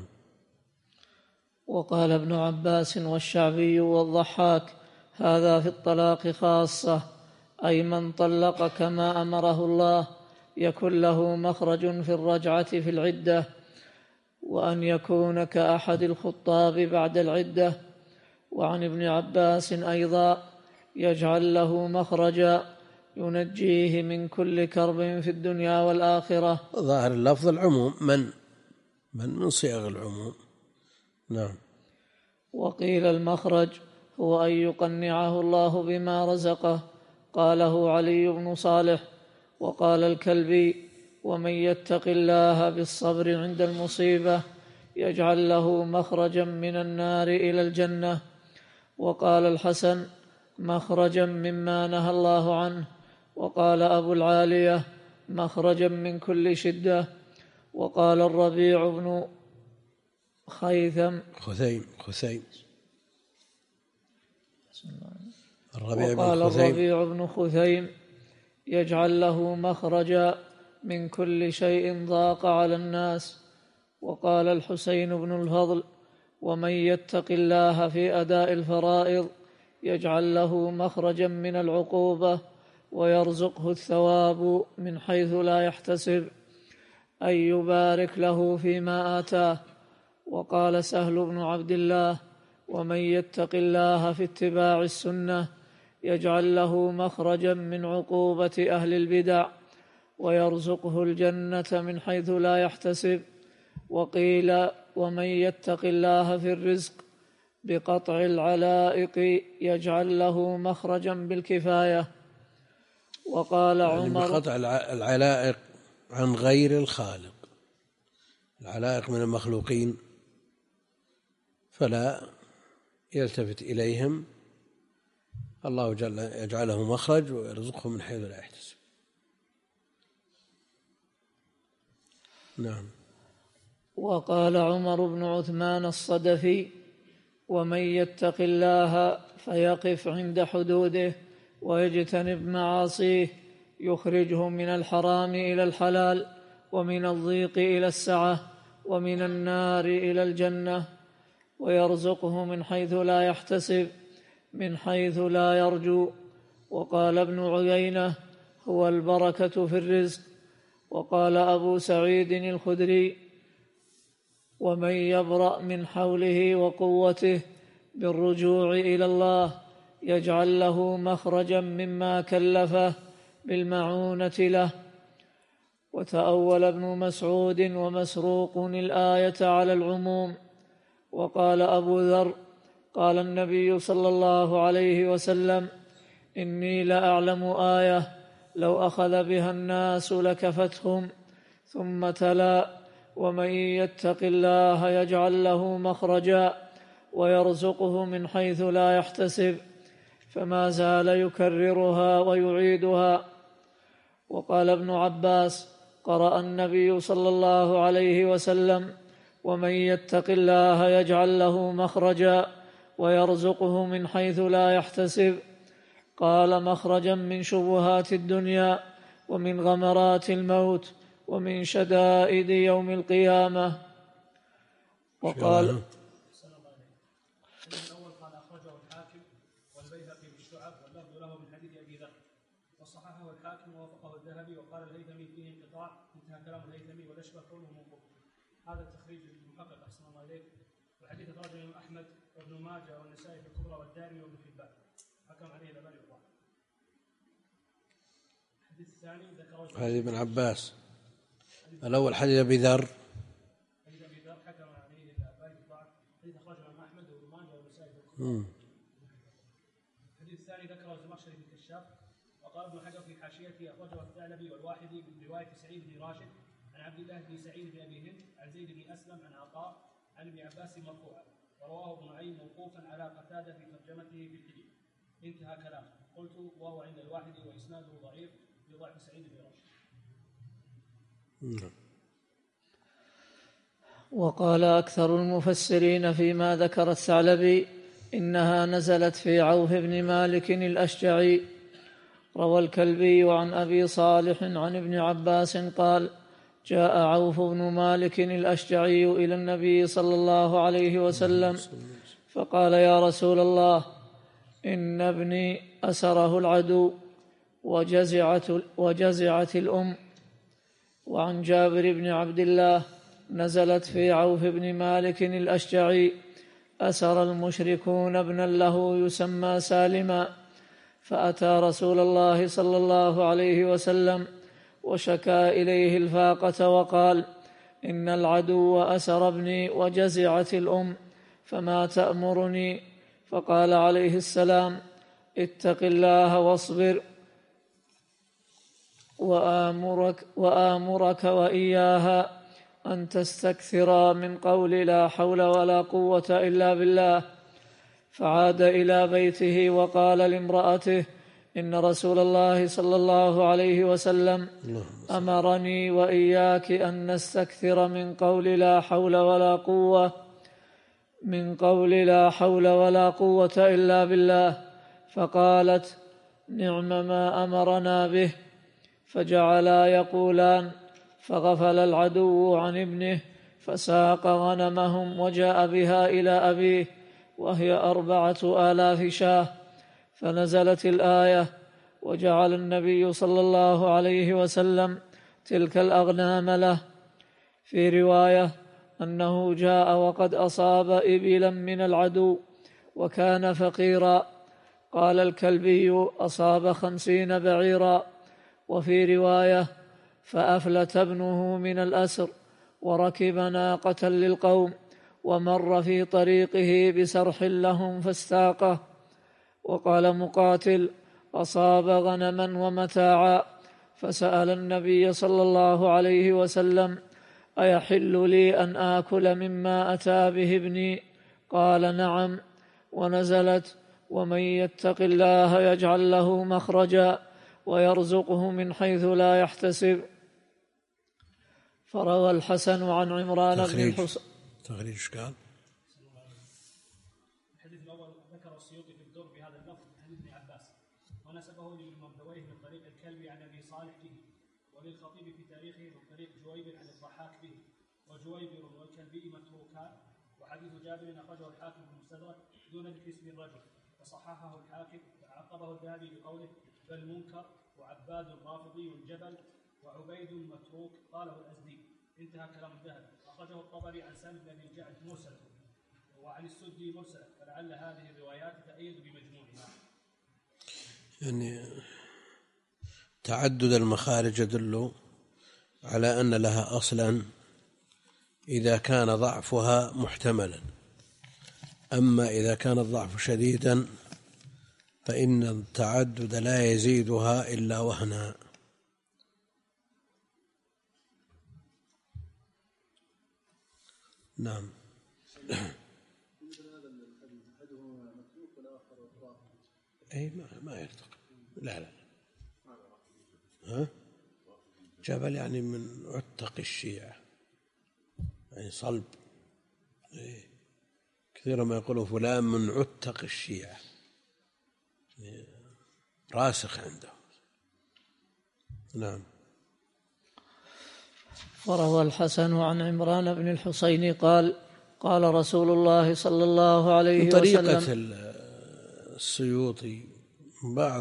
Speaker 2: وقال ابن عباس والشعبي والضحاك هذا في الطلاق خاصة، أي من طلق كما أمره الله يكن له مخرج في الرجعة في العدة، وأن يكون كأحد الخطاب بعد العدة. وعن ابن عباس أيضا يجعل له مخرجا ينجيه من كل كرب في الدنيا والآخرة.
Speaker 1: ظاهر اللفظ العموم، من من من صيغ العموم. نعم.
Speaker 2: وقيل المخرج هو أن يقنعه الله بما رزقه، قاله علي بن صالح. وقال الكلبي ومن يتق الله بالصبر عند المصيبة يجعل له مخرجا من النار إلى الجنة. وقال الحسن مخرجا مما نهى الله عنه. وقال أبو العالية مخرجا من كل شدة. وقال الربيع بن خيثم
Speaker 1: خثيم خثيم الربيع
Speaker 2: وقال
Speaker 1: بن خثيم
Speaker 2: الربيع بن خثيم يجعل له مخرجا من كل شيء ضاق على الناس. وقال الحسين بن الفضل: ومن يتق الله في أداء الفرائض يجعل له مخرجا من العقوبة ويرزقه الثواب من حيث لا يحتسب، أي يبارك له فيما آتاه. وقال سهل بن عبد الله: ومن يتق الله في اتباع السنة يجعل له مخرجا من عقوبة أهل البدع ويرزقه الجنة من حيث لا يحتسب. وقيل: ومن يتق الله في الرزق بقطع العلائق يجعل له مخرجا بالكفاية. وقال
Speaker 1: يعني
Speaker 2: عمر:
Speaker 1: بقطع العلائق عن غير الخالق، العلائق من المخلوقين فلا يلتفت إليهم، الله جل يجعله مخرج ويرزقه من حيث لا يحتسب. نعم.
Speaker 2: وقال عمر بن عثمان الصدفي: ومن يتق الله فيقف عند حدوده ويجتنب معاصيه يخرجه من الحرام إلى الحلال، ومن الضيق إلى السعة، ومن النار إلى الجنة، ويرزقه من حيث لا يحتسب، من حيث لا يرجو. وقال ابن عيينة: هو البركة في الرزق. وقال أبو سعيد الخدري: ومن يبرأ من حوله وقوته بالرجوع إلى الله يجعل له مخرجا مما كلفه بالمعونة له. وتأول ابن مسعود ومسروق الآية على العموم. وقال أبو ذر: قال النبي صلى الله عليه وسلم: إني لأعلم آية لو أخذ بها الناس لكفتهم. ثم تلا: ومن يتق الله يجعل له مخرجا ويرزقه من حيث لا يحتسب، فما زال يكررها ويعيدها. وقال ابن عباس: قرأ النبي صلى الله عليه وسلم: ومن يتق الله يجعل له مخرجا ويرزقه من حيث لا يحتسب. قال: مخرجا من شبهات الدنيا ومن غمرات الموت ومن شدائد يوم القيامة. وقال
Speaker 5: الأول قال أخرجه الحاكم والبيهقي بالشعب واللفظ له من حديث أبي ذر، وصححه الحاكم ووافقه الذهبي. وقال الهيثمي فيه انقطاع، انتهى كلام الهيثمي والأشبه كونه موقوف. هذا التخريج المحقق أحسن الله إليك. والحديث أخرجه الإمام أحمد وابن ماجه والنسائي في الكبرى والدارمي وابن حبان، حكم عليه الألباني بالضعف. الحديث الثاني ذكره
Speaker 1: حديث ابن عباس. الأول حديث أبي ذر،
Speaker 5: حديث أبي ذر حكم عليه الألباني بالضعف. حديث أخرجه الإمام أحمد وابن ماجه والنسائي في الكبرى. الحديث الثاني ذكره الزمخشري في الكشاف. وقال ابن حجر في حاشيته: أخرجه الثعلبي والواحدي من رواية سعيد بن راشد عن عبد الله بن سعيد بن أبي هند عن زيد بن أسلم عن عطاء عن ابن عباس مرفوعا، ورواه ابن نعيم موقوفا على قتادة في ترجمته في الحديث. انتهى كلامه. قلت: وهو عند الواحدي وإسناده ضعيف لضعف سعيد بن راشد.
Speaker 2: وقال أكثر المفسرين فيما ذكر الثعلبي إنها نزلت في عوف بن مالك الأشجعي. روى الكلبي عن أبي صالح عن ابن عباس قال: جاء عوف بن مالك الأشجعي إلى النبي صلى الله عليه وسلم فقال: يا رسول الله، إن ابني أسره العدو وجزعت, وجزعت الأم. وعن جابر بن عبد الله: نزلت في عوف بن مالك الأشجعي: أسر المشركون ابنا له يسمى سالما، فأتى رسول الله صلى الله عليه وسلم وشكا إليه الفاقة وقال: إن العدو أسر ابني وجزعت الأم، فما تأمرني؟ فقال عليه السلام: اتق الله واصبر، وآمرك, وآمرك وإياها أن تستكثرا من قول لا حول ولا قوة إلا بالله. فعاد إلى بيته وقال لامرأته: إن رسول الله صلى الله عليه وسلم أمرني وإياك أن نستكثر من قول لا حول ولا قوة من قول لا حول ولا قوة إلا بالله. فقالت: نعم ما أمرنا به. فجعلا يقولان: فغفل العدو عن ابنه فساق غنمهم وجاء بها إلى أبيه وهي أربعة آلاف شاة، فنزلت الآية: وجعل النبي صلى الله عليه وسلم تلك الأغنام له. في رواية أنه جاء وقد أصاب إبلا من العدو وكان فقيرا. قال الكلبي: أصاب خمسين بعيرا. وفي رواية: فأفلت ابنه من الأسر وركب ناقة للقوم ومر في طريقه بسرح لهم فاستاقه. وقال مقاتل: أصاب غنما ومتاعا، فسأل النبي صلى الله عليه وسلم: أيحل لي أن آكل مما أتى به ابني؟ قال: نعم. ونزلت: ومن يتق الله يجعل له مخرجا ويرزقه من حيث لا يحتسب. فروى الحسن عن عمران بن الحصين.
Speaker 1: تخريج ايش قال؟
Speaker 5: الحديث الاول ذكر السيوطي في الدر بهذا اللفظ من حديث ابن عباس ونسبه للمردويه من طريق الكلبي عن ابي صالح به، وللخطيب في تاريخه من طريق جويبر عن الضحاك به، وجويبر والكلبي متروكان. وحديث جابر اخرجه الحاكم في المستدرك دون ذكر اسم الرجل وصححه الحاكم وعقبه الذهبي بقوله: بل منكر، وعباد رافضي جبل، وعبيد متروك قاله الأزدي. انتهى كلام الذهبي. أخرجه الطبري عن سالم بن أبي الجعد مرسلا وعن السدي مرسلا، فلعل هذه الروايات تأيد بمجموعها.
Speaker 1: يعني تعدد المخارج يدل على أن لها أصلا إذا كان ضعفها محتملا، أما إذا كان الضعف شديدا فإن التعدد لا يزيدها إلا وهنا. نعم. أي ما ما يرتقي. لا لا ها جبل يعني من عتق الشيعة، يعني صلب. إيه. كثيرا ما يقولوا فلان من عتق الشيعة، يعني راسخ عنده. نعم.
Speaker 2: وروى الحسن عن عمران بن الحصين قال: قال رسول الله صلى الله عليه وسلم.
Speaker 1: طريقة السيوطي بعض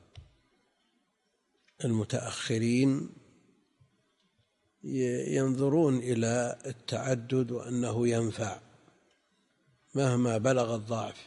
Speaker 1: المتأخرين ينظرون إلى التعدد وأنه ينفع مهما بلغ الضعف،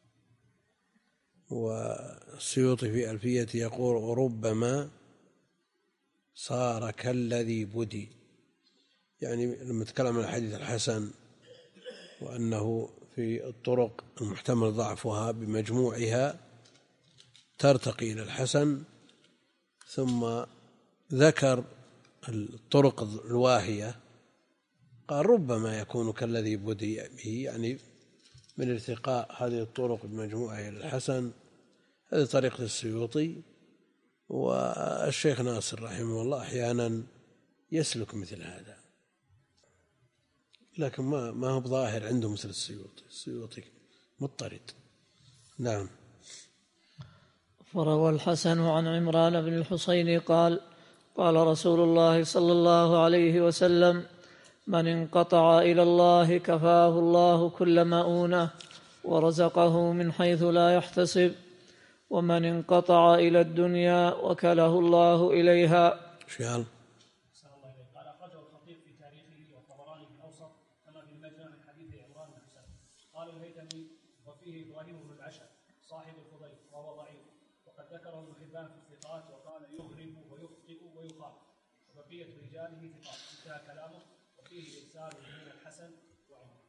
Speaker 1: والسيوطي في ألفيته يقول: ربما صار كالذي بدي، يعني لما تكلم عن الحديث الحسن وأنه في الطرق المحتمل ضعفها بمجموعها ترتقي إلى الحسن، ثم ذكر الطرق الواهية قال: ربما يكون كالذي بدي به، يعني من ارتقاء هذه الطرق بمجموعها إلى الحسن. هذه طريقة السيوطي. والشيخ ناصر رحمه الله أحيانا يسلك مثل هذا، لكن ما ما هو ظاهر عنده مثل السيوطي. السيوطي مضطرد. نعم.
Speaker 2: فروى الحسن عن عمران بن الحصين قال: قال رسول الله صلى الله عليه وسلم: من انقطع إلى الله كفاه الله كل مؤونة ورزقه من حيث لا يحتسب، ومن انقطع إلى الدنيا وكله الله إليها.
Speaker 1: شال.
Speaker 5: قال أخرجه الخطيب في تاريخه والطبراني في الأوسط كما في المجمع من حديث عمران بن حسين. قال الهيثمي: وفيه إبراهيم بن العشا صاحب الفضيل وهو ضعيف، وقد ذكره ابن حبان في الثقات وقال: يغرب ويخطئ ويخاف، وبقية رجاله ثقات. انتهى كلامه. وفيه إرسال من الحسن وعمر،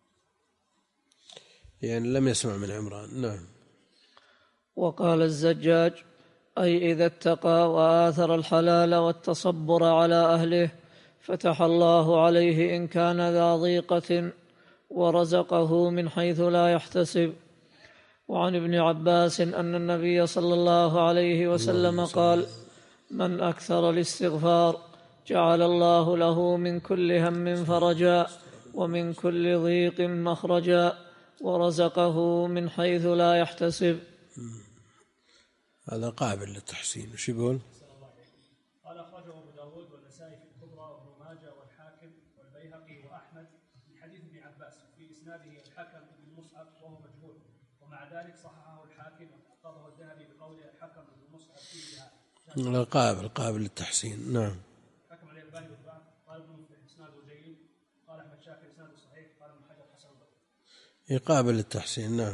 Speaker 1: يعني لم يسمع من عمران. نعم.
Speaker 2: وقال الزجاج: أي إذا اتقى وآثر الحلال والتصبر على أهله فتح الله عليه إن كان ذا ضيقة ورزقه من حيث لا يحتسب. وعن ابن عباس أن النبي صلى الله عليه وسلم قال: من أكثر الاستغفار جعل الله له من كل هم فرجا ومن كل ضيق مخرجا ورزقه من حيث لا يحتسب.
Speaker 1: هذا قابل للتحسين. وش يقول؟
Speaker 5: قال أخرجه أبو داود والنسائي في الكبرى وابن ماجه والحاكم والبيهقي وأحمد من حديث ابن عباس في إسناده الحكم بن مصعب وهو مجهول، ومع ذلك صححه الحاكم وحققه الذهبي بقوله الحكم بن مصعب فيه
Speaker 1: قابل قابل للتحسين. نعم.
Speaker 5: حكم عليه الباني بالبعض، قال ابن مفلح إسناده جيد، قال أحمد شاكر إسناده صحيح، قال ابن حجر حسن ضعيف.
Speaker 1: قابل للتحسين. نعم.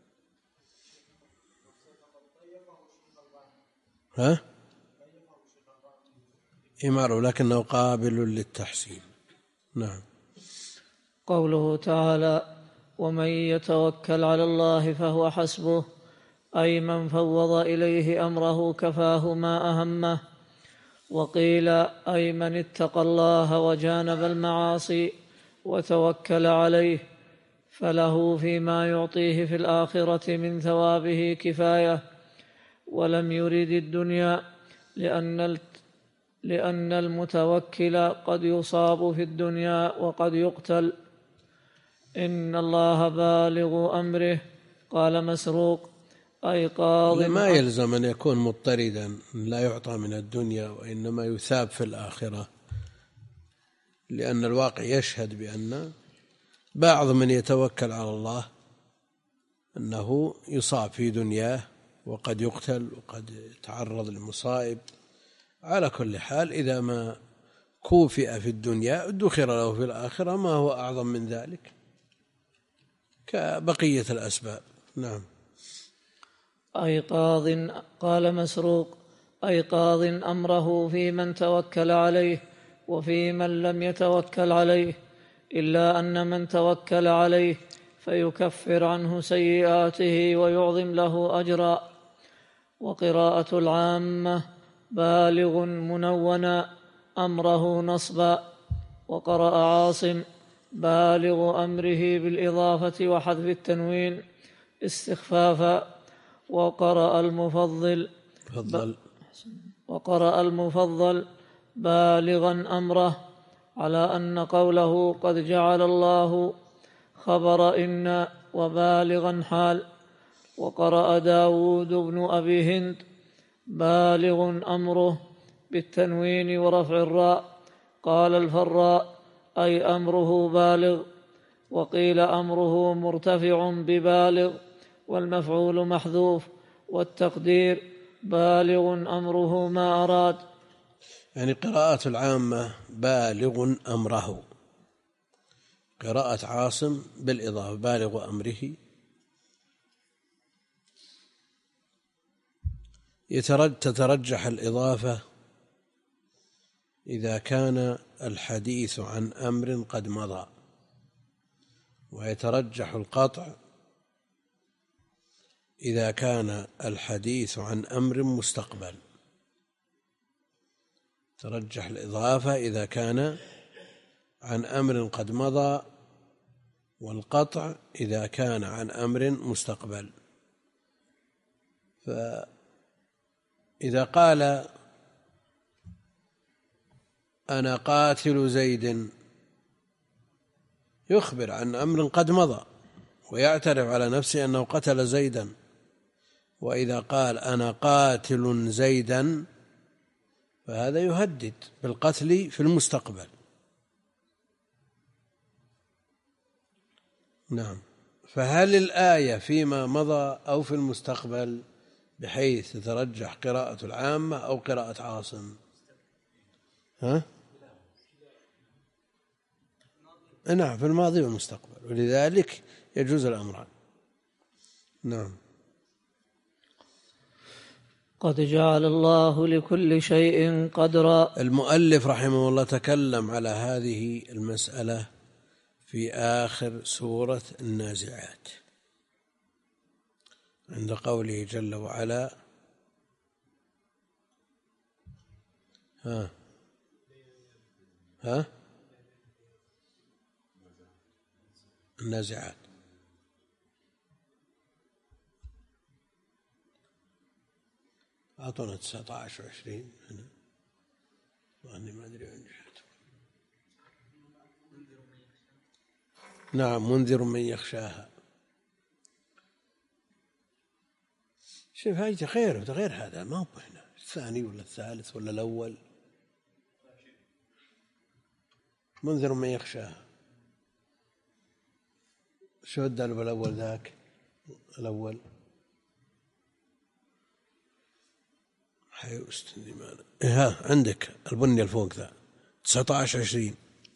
Speaker 1: ها؟ إمارة لكنه قابل للتحسين. نعم.
Speaker 2: قوله تعالى ومن يتوكل على الله فهو حسبه، أي من فوض إليه أمره كفاه ما أهمه. وقيل أي من اتقى الله وجانب المعاصي وتوكل عليه فله فيما يعطيه في الآخرة من ثوابه كفاية، ولم يرد الدنيا لأن لأن المتوكل قد يصاب في الدنيا وقد يقتل. إن الله بالغ أمره. قال مسروق أي قاض.
Speaker 1: ما يلزم أن يكون مضطردا لا يعطى من الدنيا وإنما يثاب في الآخرة، لأن الواقع يشهد بأن بعض من يتوكل على الله أنه يصاب في دنياه وقد يقتل وقد يتعرض لمصائب. على كل حال إذا ما كوفئ في الدنيا ادخر له في الآخرة ما هو أعظم من ذلك كبقية الأسباب. نعم.
Speaker 2: أي قاض. قال مسروق أي قاض أمره في من توكل عليه وفي من لم يتوكل عليه، إلا أن من توكل عليه فيكفر عنه سيئاته ويعظم له أجرا. وقراءة العامة بالغ منونا أمره نصبا. وقرأ عاصم بالغ أمره بالإضافة وحذف التنوين استخفافا. وقرأ المفضل
Speaker 1: فضل
Speaker 2: وقرأ المفضل بالغا أمره، على أن قوله قد جعل الله خبر إن وبالغا حال. وقرأ داود بن أبي هند بالغ أمره بالتنوين ورفع الراء. قال الفراء أي أمره بالغ. وقيل أمره مرتفع ببالغ والمفعول محذوف، والتقدير بالغ أمره ما أراد.
Speaker 1: يعني قراءة العامة بالغ أمره، قراءة عاصم بالإضافة بالغ أمره. تترجح الإضافة إذا كان الحديث عن أمر قد مضى، ويترجح القطع إذا كان الحديث عن أمر مستقبل. ترجح الإضافة إذا كان عن أمر قد مضى، والقطع إذا كان عن أمر مستقبل. فإذا قال أنا قاتل زيد يخبر عن أمر قد مضى ويعترف على نفسه أنه قتل زيدا. وإذا قال أنا قاتل زيدا فهذا يهدد بالقتل في المستقبل. نعم. فهل الآية فيما مضى أو في المستقبل بحيث تترجح قراءة العامة أو قراءة عاصم؟ ها؟ نعم، في الماضي والمستقبل، ولذلك يجوز الأمران. نعم.
Speaker 2: قد جعل الله لكل شيء قدرا.
Speaker 1: المؤلف رحمه الله تكلم على هذه المسألة في آخر سورة النازعات عند قوله جل وعلا ها ها النازعات. أعطونا تسعة عشر وعشرين هنا وأني ما أدري وين جاءت. نعم، منذر من يخشاها. شوف هاي غير غير هذا، ما هو هنا الثاني ولا الثالث ولا الأول، منذر من يخشاها. شو الدال بالأول ذاك الأول حي استندمان. ها عندك البني الفوق ذا تسعة عشر عشرين.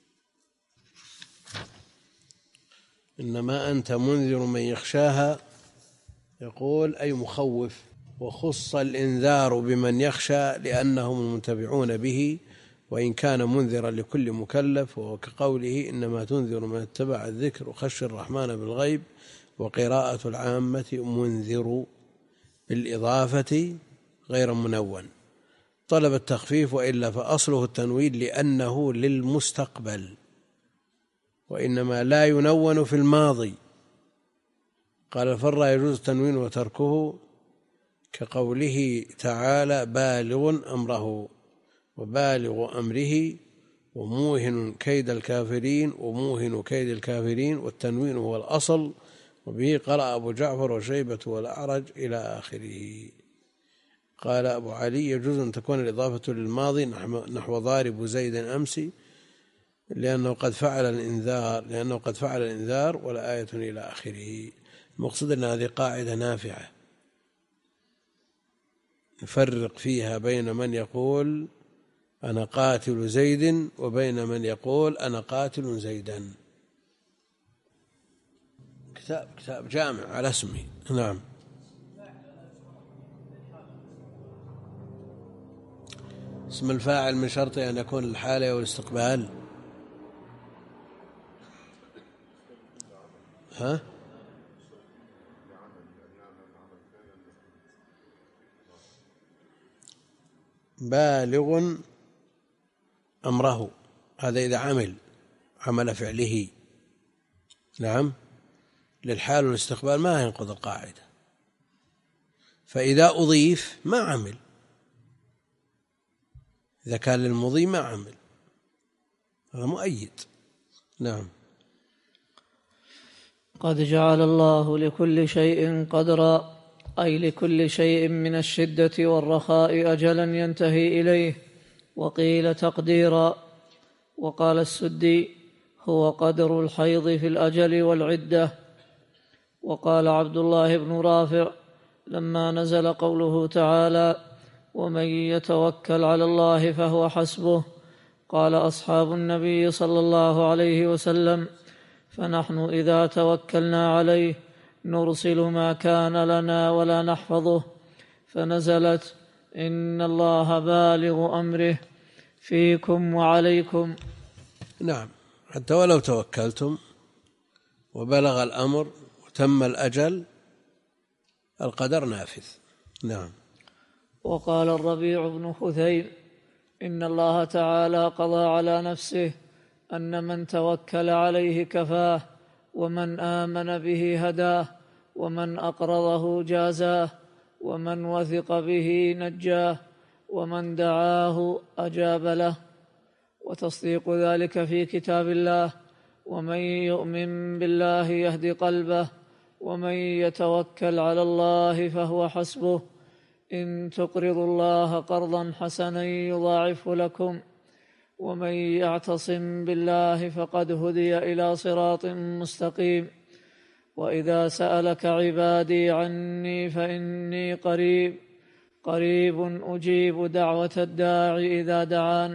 Speaker 1: إنما أنت منذر من يخشاها يقول أي مخوف، وخص الإنذار بمن يخشى لأنهم المتبعون به، وإن كان منذرا لكل مكلف، وكقوله إنما تنذر من اتبع الذكر وخشي الرحمن بالغيب. وقراءة العامة منذر بالإضافة غير منون. طلب التخفيف وإلا فأصله التنوين لأنه للمستقبل، وإنما لا ينون في الماضي. قال الفراء يجوز التنوين وتركه كقوله تعالى بالغ أمره وبالغ أمره وموهن كيد الكافرين وموهن كيد الكافرين، والتنوين هو الأصل. وبه قرأ أبو جعفر وشيبة والأعرج إلى آخره. قال أبو علي يجوز أن تكون الإضافة للماضي نحو ضارب زيد أمس لأنه قد فعل الإنذار لأنه قد فعل الإنذار ولا آية إلى آخره. المقصود أن هذه قاعدة نافعة نفرق فيها بين من يقول أنا قاتل زيد وبين من يقول أنا قاتل زيدا. كتاب كتاب جامع على اسمه. نعم. اسم الفاعل من شرط أن يكون الحالة والاستقبال. ها بالغ أمره هذا إذا عمل عمل فعله. نعم. للحال والاستقبال ما ينقض القاعدة. فإذا أضيف ما عمل، إذا كان للمضي ما عمل، هذا مؤيد. نعم.
Speaker 2: قد جعل الله لكل شيء قدرا، أي لكل شيء من الشدة والرخاء أجلا ينتهي إليه، وقيل تقديرا. وقال السدي هو قدر الحيض في الأجل والعدة. وقال عبد الله بن رافع لما نزل قوله تعالى ومن يتوكل على الله فهو حسبه، قال أصحاب النبي صلى الله عليه وسلم فنحن إذا توكلنا عليه نرسل ما كان لنا ولا نحفظه، فنزلت إن الله بالغ أمره فيكم وعليكم.
Speaker 1: نعم. حتى ولو توكلتم وبلغ الأمر وتم الأجل القدر نافذ. نعم.
Speaker 2: وقال الربيع بن خثيم إن الله تعالى قضى على نفسه أن من توكل عليه كفاه، ومن آمن به هداه، ومن أقرضه جازاه، ومن وثق به نجاه، ومن دعاه أجاب له. وتصديق ذلك في كتاب الله ومن يؤمن بالله يهد قلبه، ومن يتوكل على الله فهو حسبه، إن تقرضوا الله قرضا حسنا يضاعفه لكم، ومن يعتصم بالله فقد هدي إلى صراط مستقيم. وإذا سألك عبادي عني فإني قريب قريب أجيب دعوة الداع إذا دعان.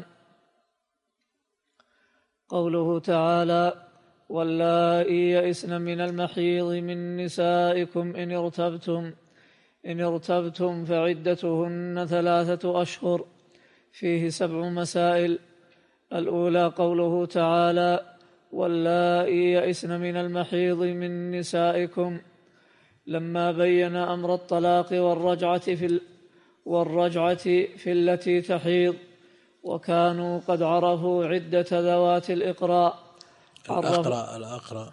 Speaker 2: قوله تعالى واللائي يئسن من المحيض من نسائكم إن ارتبتم إن ارتبتم فعدتهن ثلاثة أشهر، فيه سبع مسائل. الأولى قوله تعالى واللائي يئسن من المحيض من نسائكم، لما بين أمر الطلاق والرجعة في والرجعة في التي تحيض، وكانوا قد عرفوا عدة ذوات الإقراء
Speaker 1: الأقراء الأقراء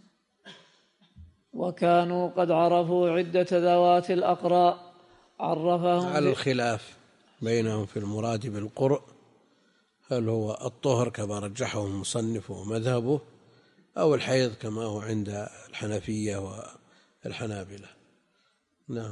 Speaker 2: وكانوا قد عرفوا عدة ذوات الأقراء عرفهم
Speaker 1: على الخلاف بينهم في المراد بالقرء، هل هو الطهر كما رجحه المصنف ومذهبه، أو الحيض كما هو عند الحنفية والحنابلة. نعم.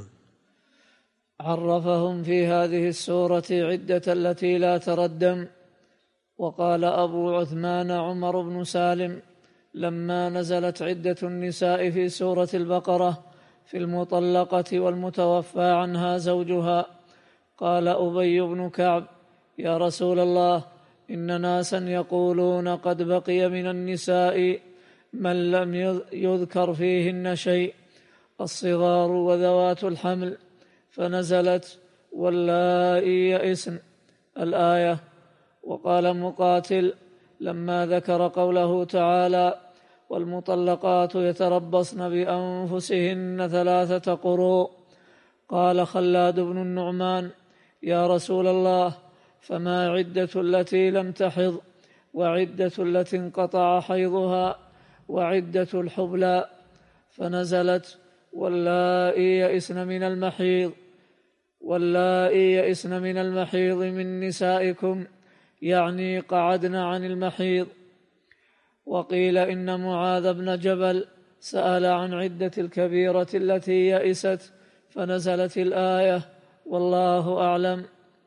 Speaker 2: عرفهم في هذه السورة عدة التي لا تردم، وقال أبو عثمان عمر بن سالم لما نزلت عدة النساء في سورة البقرة في المطلقة والمتوفى عنها زوجها، قال أبي بن كعب: يا رسول الله، إن ناسا يقولون قد بقي من النساء من لم يذكر فيهن شيء، الصغار وذوات الحمل، فنزلت واللائي يئسن الآية. وقال مقاتل لما ذكر قوله تعالى: والمطلقات يتربصن بأنفسهن ثلاثة قروء، قال خلاد بن النعمان: يا رسول الله، فما عدة التي لم تحض، وعدة التي انقطع حيضها، وعدة الحبلى؟ فنزلت واللائي يئسن من المحيض واللائي يئسن من المحيض من نسائكم، يعني قعدن عن المحيض. وقيل إن معاذ بن جبل سأل عن عدة الكبيرة التي يئست، فنزلت الآية والله أعلم.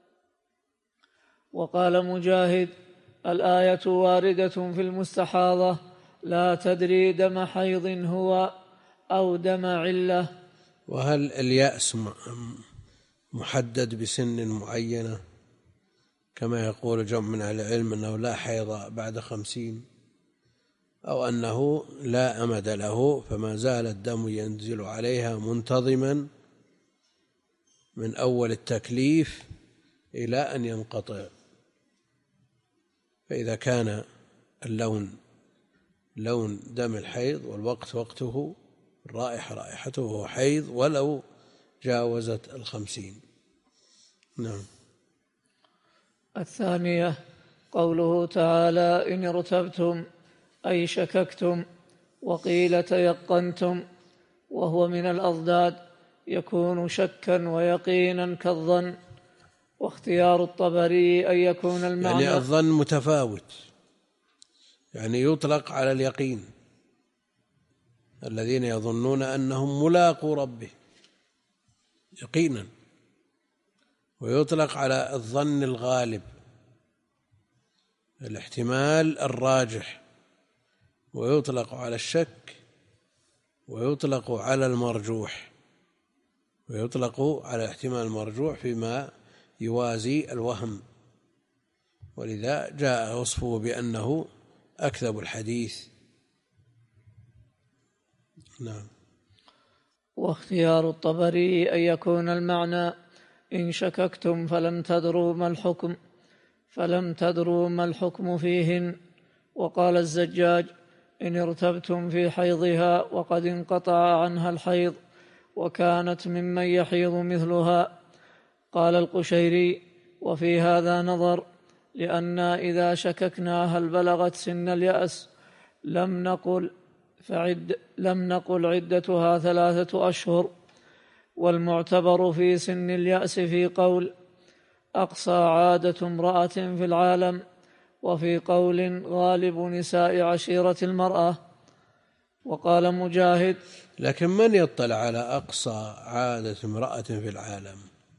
Speaker 2: وقال مجاهد: الآية واردة في المستحاضة، لا تدري دم حيض هو أو دم علة.
Speaker 1: وهل اليأس محدد بسن معينة كما يقول جمع من أهل العلم أنه لا حيض بعد خمسين، أو أنه لا أمد له فما زال الدم ينزل عليها منتظما من أول التكليف إلى أن ينقطع؟ فإذا كان اللون لون دم الحيض والوقت وقته، الرائحة رائحته وهو حيض ولو جاوزت الخمسين. نعم.
Speaker 2: الثانية قوله تعالى: إن ارتبتم أي شككتم، وقيل تيقنتم، وهو من الأضداد، يكون شكا ويقينا كالظن. واختيار الطبري أن يكون المعنى
Speaker 1: يعني الظن متفاوت، يعني يطلق على اليقين، الذين يظنون أنهم ملاقو ربه يقينا، ويطلق على الظن الغالب، الاحتمال الراجح، ويطلق على الشك، ويطلق على المرجوح، ويطلق على الاحتمال المرجوح فيما يوازي الوهم، ولذا جاء وصفه بأنه أكذب الحديث. نعم.
Speaker 2: واختيار الطبري أن يكون المعنى: إن شككتم فلم تدروا ما الحكم فلم تدروا ما الحكم فيهن. وقال الزجاج: إن ارتبتم في حيضها وقد انقطع عنها الحيض وكانت ممن يحيض مثلها. قال القشيري: وفي هذا نظر، لأن إذا شككنا هل بلغت سن اليأس لم نقل فعد لم نقل عدتها ثلاثة أشهر، والمعتبر في سن اليأس في قول أقصى عادة امرأة في العالم، وفي قول غالب نساء عشيرة المرأة. وقال مجاهد:
Speaker 1: لكن من يطلع على أقصى عادة امرأة في العالم؟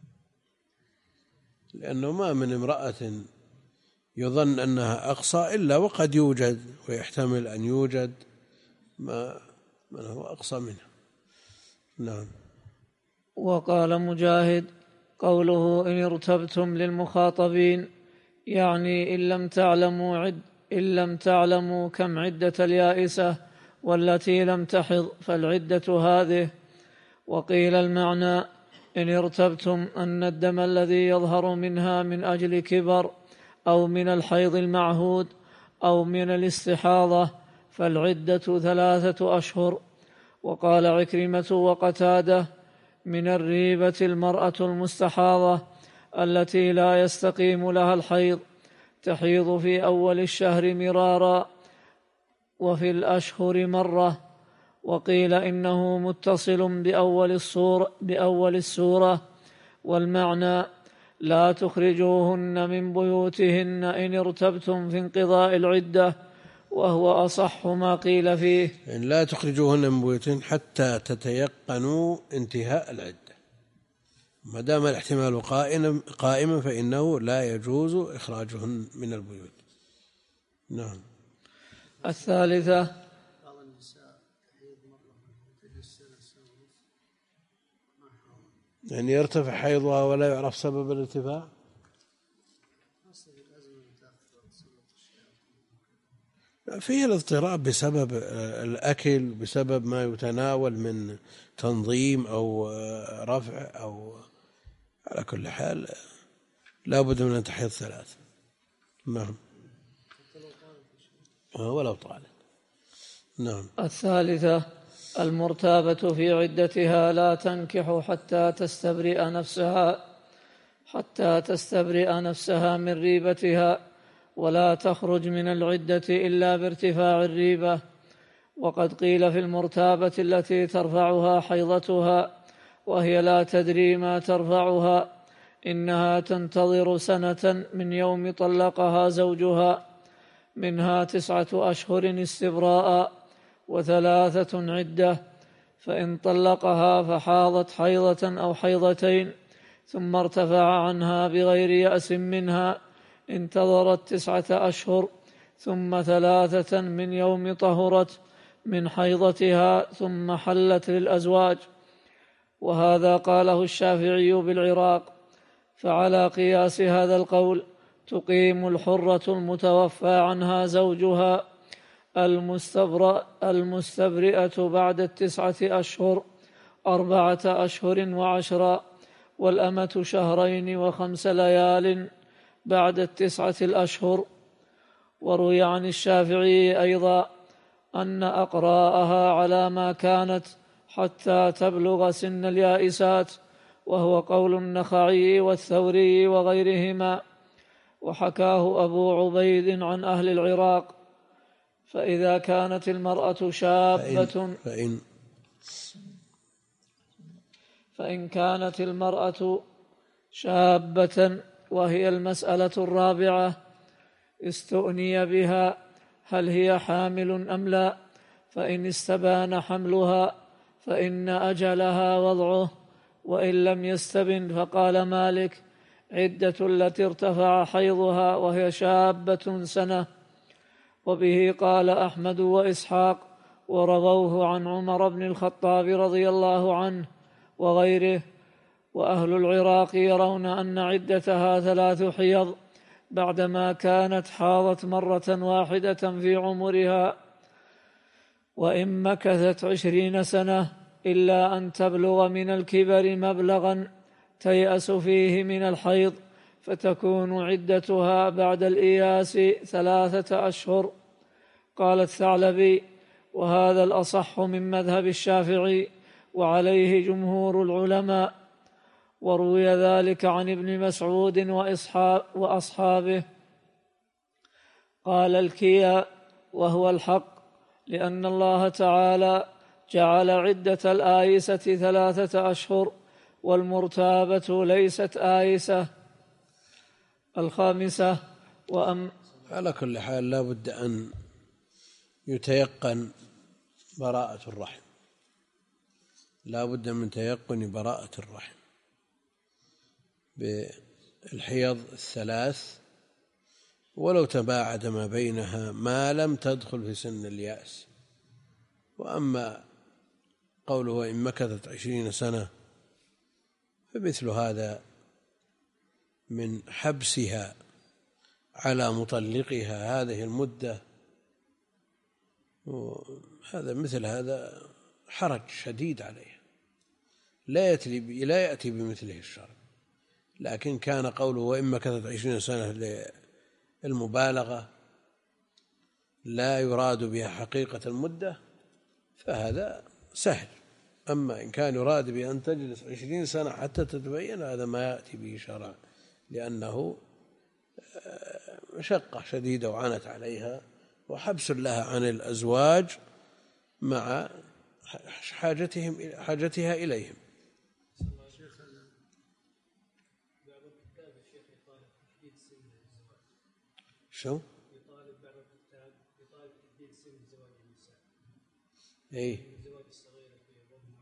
Speaker 1: لأنه ما من امرأة يظن أنها أقصى إلا وقد يوجد، ويحتمل أن يوجد ما من هو أقصى منها. نعم.
Speaker 2: وقال مجاهد: قوله إن ارتبتم للمخاطبين، يعني إن لم تعلموا عد إن لم تعلموا كم عدة اليائسة والتي لم تحض فالعدة هذه. وقيل المعنى: إن ارتبتم أن الدم الذي يظهر منها من أجل كبر أو من الحيض المعهود أو من الاستحاضة فالعدة ثلاثة أشهر. وقال عكرمة وقتادة: من الريبة المرأة المستحاضة التي لا يستقيم لها الحيض، تحيض في أول الشهر مرارا وفي الأشهر مرة. وقيل إنه متصل بأول السورة, بأول السورة والمعنى: لا تخرجوهن من بيوتهن إن ارتبتم في انقضاء العدة، وهو أصح ما قيل فيه.
Speaker 1: يعني لا تخرجوهن من بيوتهن حتى تتيقنوا انتهاء العدة. ما دام الاحتمال قائما فإنه لا يجوز إخراجهن من البيوت. نعم.
Speaker 2: الثالثة
Speaker 3: بعض النساء تحيض مرة تجلس سنة سنة ونصف ما حاضر،
Speaker 1: يعني يرتفع حيضها ولا يعرف سبب الارتفاع.
Speaker 3: خاصة في الأزمة المتأخرة تسلط الشياطين.
Speaker 1: فيه الاضطراب بسبب الأكل، بسبب ما يتناول من تنظيم أو رفع، أو على كل حال لا بد من أن تحيض ثلاث. نعم ولو طالت. نعم.
Speaker 2: الثالثة المرتابة في عدتها لا تنكح حتى تستبرئ نفسها حتى تستبرئ نفسها من ريبتها، ولا تخرج من العدة إلا بارتفاع الريبة. وقد قيل في المرتابة التي ترفعها حيضتها وهي لا تدري ما ترفعها إنها تنتظر سنة من يوم طلقها زوجها، منها تسعة أشهر استبراء وثلاثة عدة، فإن طلقها فحاضت حيضة أو حيضتين ثم ارتفع عنها بغير يأس منها انتظرت تسعة أشهر ثم ثلاثة من يوم طهرت من حيضتها ثم حلت للأزواج. وهذا قاله الشافعي بالعراق. فعلى قياس هذا القول تقيم الحرة المتوفى عنها زوجها المستبرئة بعد التسعة أشهر أربعة أشهر وعشرا، والأمة شهرين وخمس ليال بعد التسعة الأشهر. وروي عن الشافعي أيضا أن أقراءها على ما كانت حتى تبلغ سن اليائسات، وهو قول النخعي والثوري وغيرهما، وحكاه أبو عبيد عن أهل العراق. فإذا كانت المرأة شابة
Speaker 1: فإن, فإن,
Speaker 2: فإن كانت المرأة شابة وهي المسألة الرابعة استؤني بها هل هي حامل أم لا، فإن استبان حملها فإن أجلها وضعه، وإن لم يستبن فقال مالك عدة التي ارتفع حيضها وهي شابة سنة. وبه قال أحمد وإسحاق ورووه عن عمر بن الخطاب رضي الله عنه وغيره. وأهل العراق يرون أن عدتها ثلاث حيض بعدما كانت حاضت مرة واحدة في عمرها، وإن مكثت عشرين سنة إلا أن تبلغ من الكبر مبلغا تيأس فيه من الحيض، فتكون عدتها بعد الإياس ثلاثة أشهر. قال الثعلبي وهذا الأصح من مذهب الشافعي وعليه جمهور العلماء. وروي ذلك عن ابن مسعود وأصحابه. قال الكيا وهو الحق، لأن الله تعالى جعل عدة الآيسة ثلاثة أشهر والمرتابة ليست آيسة. الخامسة وأم
Speaker 1: على كل حال لا بد أن يتيقن براءة الرحم، لا بد من تيقن براءة الرحم بالحيض الثلاث ولو تباعد ما بينها ما لم تدخل في سن اليأس. وأما قوله وإن مكثت عشرين سنة فمثل هذا من حبسها على مطلقها هذه المدة، هذا مثل هذا حرج شديد عليها، لا يأتي لا يأتي بمثله الشرع. لكن كان قوله وإن مكثت عشرين سنة للمبالغة لا يراد بها حقيقة المدة فهذا سهل. أما إن كان يراد بأن تجلس عشرين سنة حتى تتبين هذا ما يأتي به شرع، لأنه مشقة شديدة وعنت عليها وحبس لها عن الأزواج مع حاجتهم حاجتها إليهم. شو؟
Speaker 5: يطالب بعض الكتاب يطالب تحديد سن زواج النساء.
Speaker 1: إيه.
Speaker 5: الزواج الصغيرة في يوم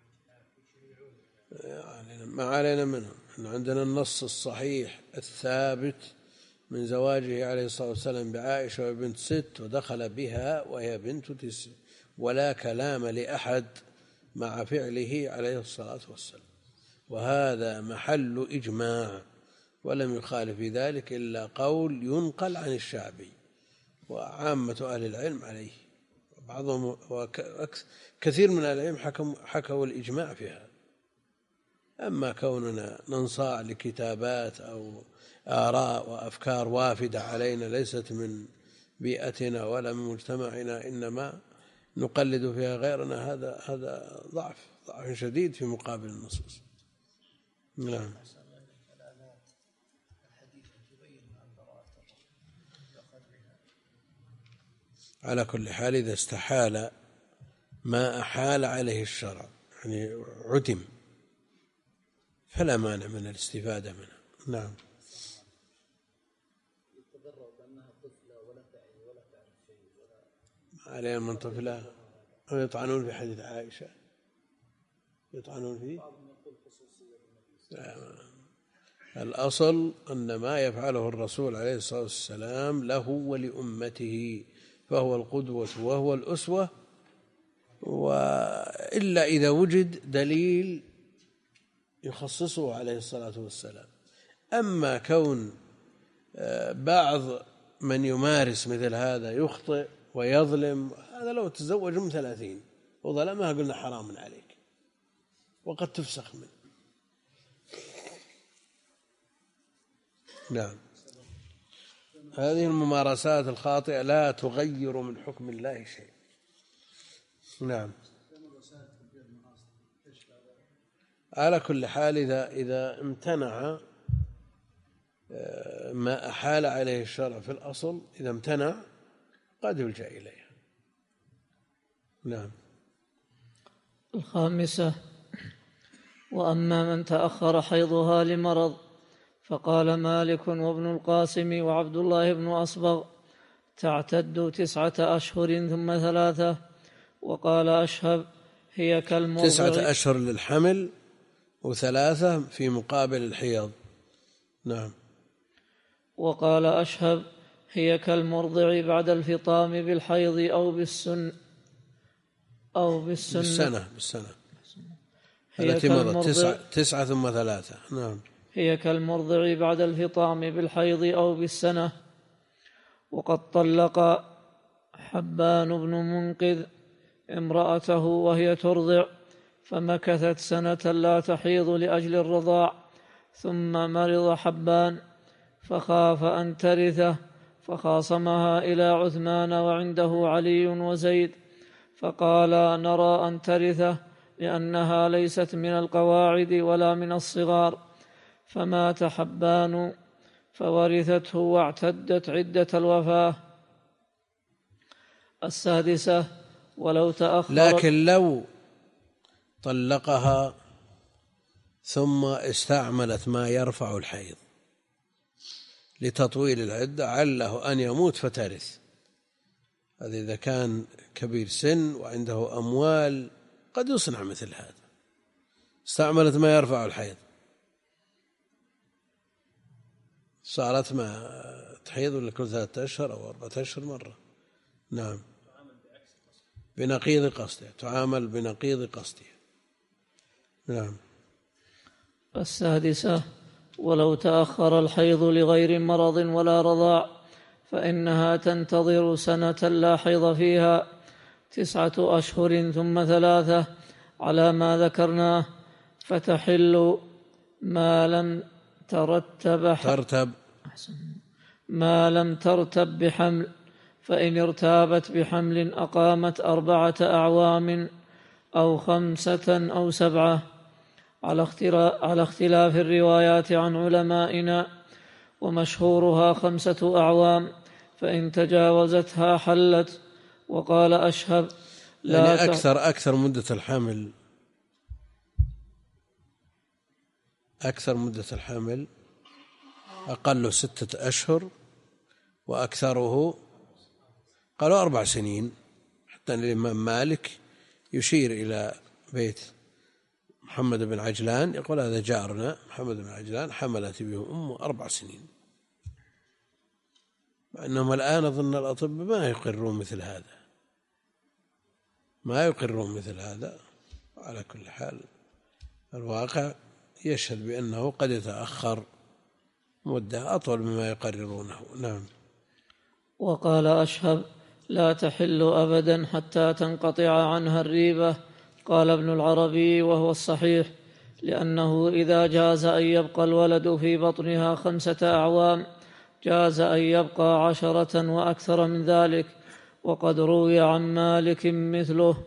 Speaker 5: واحد يشرعون.
Speaker 1: ما علينا منهم، احنا عندنا النص الصحيح الثابت من زواجه عليه الصلاة والسلام بعائشة وبنت ست، ودخل بها وهي بنت تسع، ولا كلام لأحد مع فعله عليه الصلاة والسلام، وهذا محل إجماع، ولم يخالف في ذلك إلا قول ينقل عن الشعبي وعامة أهل العلم عليه، بعضهم كثير من أهل العلم حكوا الإجماع فيها. أما كوننا ننصاع لكتابات أو آراء وأفكار وافدة علينا ليست من بيئتنا ولا من مجتمعنا، إنما نقلد فيها غيرنا، هذا هذا ضعف ضعف شديد في مقابل النصوص. نعم. على كل حال إذا استحال ما أحال عليه الشرع يعني عدم فلا مانع من الاستفادة منه. نعم. عليها من طفلها ويطعنون في حديث عائشة، يطعنون فيه. الأصل أن ما يفعله الرسول عليه الصلاة والسلام له ولأمته، فهو القدوة وهو الأسوة، وإلا إذا وجد دليل يخصصه عليه الصلاة والسلام. أما كون بعض من يمارس مثل هذا يخطئ ويظلم، هذا لو تزوج من ثلاثين وظلمها قلنا حرام عليك وقد تفسخ منه. نعم. هذه الممارسات الخاطئة لا تغير من حكم الله شيء. نعم. على كل حال إذا إذا امتنع ما أحال عليه الشرع في الأصل، إذا امتنع قد يلجأ إليها. نعم.
Speaker 2: الخامسة: وأما من تأخر حيضها لمرض فقال مالك وابن القاسم وعبد الله بن أصبغ تعتد تسعة أشهر ثم ثلاثة، وقال أشهب هي كالمرضع.
Speaker 1: تسعة أشهر للحمل وثلاثة في مقابل الحيض. نعم.
Speaker 2: وقال أشهب هي كالمرضع بعد الفطام بالحيض أو بالسن أو بالسنة
Speaker 1: بالسنة بالسنة التي مضت تسعة, تسعة ثم ثلاثة. نعم.
Speaker 2: هي كالمرضع بعد الفطام بالحيض أو بالسنة. وقد طلق حبان بن منقذ امرأته وهي ترضع، فمكثت سنة لا تحيض لأجل الرضاع، ثم مرض حبان فخاف أن ترثه، فخاصمها إلى عثمان وعنده علي وزيد، فقال نرى أن ترثه لأنها ليست من القواعد ولا من الصغار، فمات حبان فورثته واعتدت عدة الوفاة. السادسة: ولو تأخر
Speaker 1: لكن لو طلقها ثم استعملت ما يرفع الحيض لتطويل العدة عله أن يموت فترث، هذا إذا كان كبير سن وعنده أموال قد يصنع مثل هذا، استعملت ما يرفع الحيض، صارت ما تحيض لكل ثلاثة أشهر أو أربعة أشهر مرة. نعم. بنقيض قصدها، تعامل بنقيض قصدها. نعم.
Speaker 2: السادسة: ولو تأخر الحيض لغير مرض ولا رضاع فإنها تنتظر سنة لا حيض فيها، تسعة أشهر ثم ثلاثة على ما ذكرناه، فتحل ما لم ترتب
Speaker 1: ترتب
Speaker 2: ما لم ترتب بحمل، فإن ارتابت بحمل أقامت أربعة أعوام أو خمسة أو سبعة على اختلاف الروايات عن علمائنا، ومشهورها خمسة أعوام، فإن تجاوزتها حلت. وقال أشهب لا
Speaker 1: يعني أكثر أكثر مدة الحمل أكثر مدة الحمل أقل ستة أشهر، وأكثره قالوا أربع سنين، حتى أن الإمام مالك يشير إلى بيت محمد بن عجلان يقول هذا جارنا محمد بن عجلان حملت به أمه أربع سنين. إنهم الآن أظن الأطباء ما يقرون مثل هذا، ما يقرون مثل هذا. على كل حال الواقع يشهد بأنه قد يتأخر مدة أطول مما يقررونه. نعم.
Speaker 2: وقال أشهب: لا تحل أبدا حتى تنقطع عنها الريبة. قال ابن العربي: وهو الصحيح، لأنه إذا جاز أن يبقى الولد في بطنها خمسة أعوام جاز أن يبقى عشرة وأكثر من ذلك، وقد روي عن مالك مثله.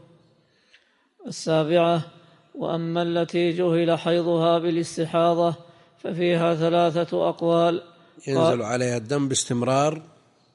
Speaker 2: السابعة: وأما التي جهل حيضها بالاستحاضة ففيها ثلاثة أقوال.
Speaker 1: ينزل عليها الدم باستمرار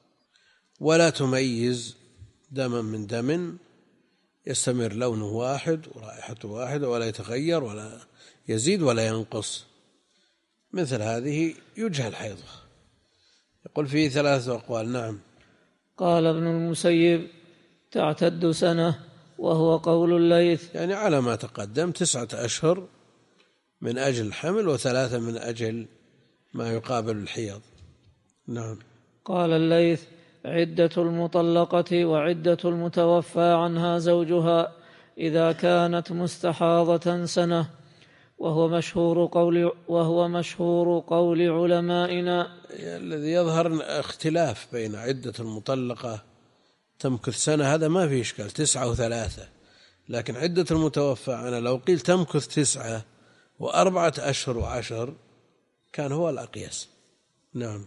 Speaker 1: ولا تميز دما من دم، يستمر لونه واحد ورائحته واحدة ولا يتغير ولا يزيد ولا ينقص، مثل هذه يجهل حيضها. يقول فيه ثلاثة أقوال. نعم.
Speaker 2: قال ابن المسيب: تعتد سنة، وهو قول الليث.
Speaker 1: يعني على ما تقدم تسعة أشهر من أجل الحمل وثلاثة من أجل ما يقابل الحيض. نعم.
Speaker 2: قال الليث: عدة المطلقة وعدة المتوفى عنها زوجها إذا كانت مستحاضة سنة، وهو مشهور قول وهو مشهور قول علمائنا.
Speaker 1: الذي يظهر اختلاف بين عدة المطلقة تمكث سنة هذا ما فيه إشكال، تسعة وثلاثة، لكن عدة المتوفى عنها لو قيل تمكث تسعة وأربعة أشهر وعشر كان هو الأقيس. نعم.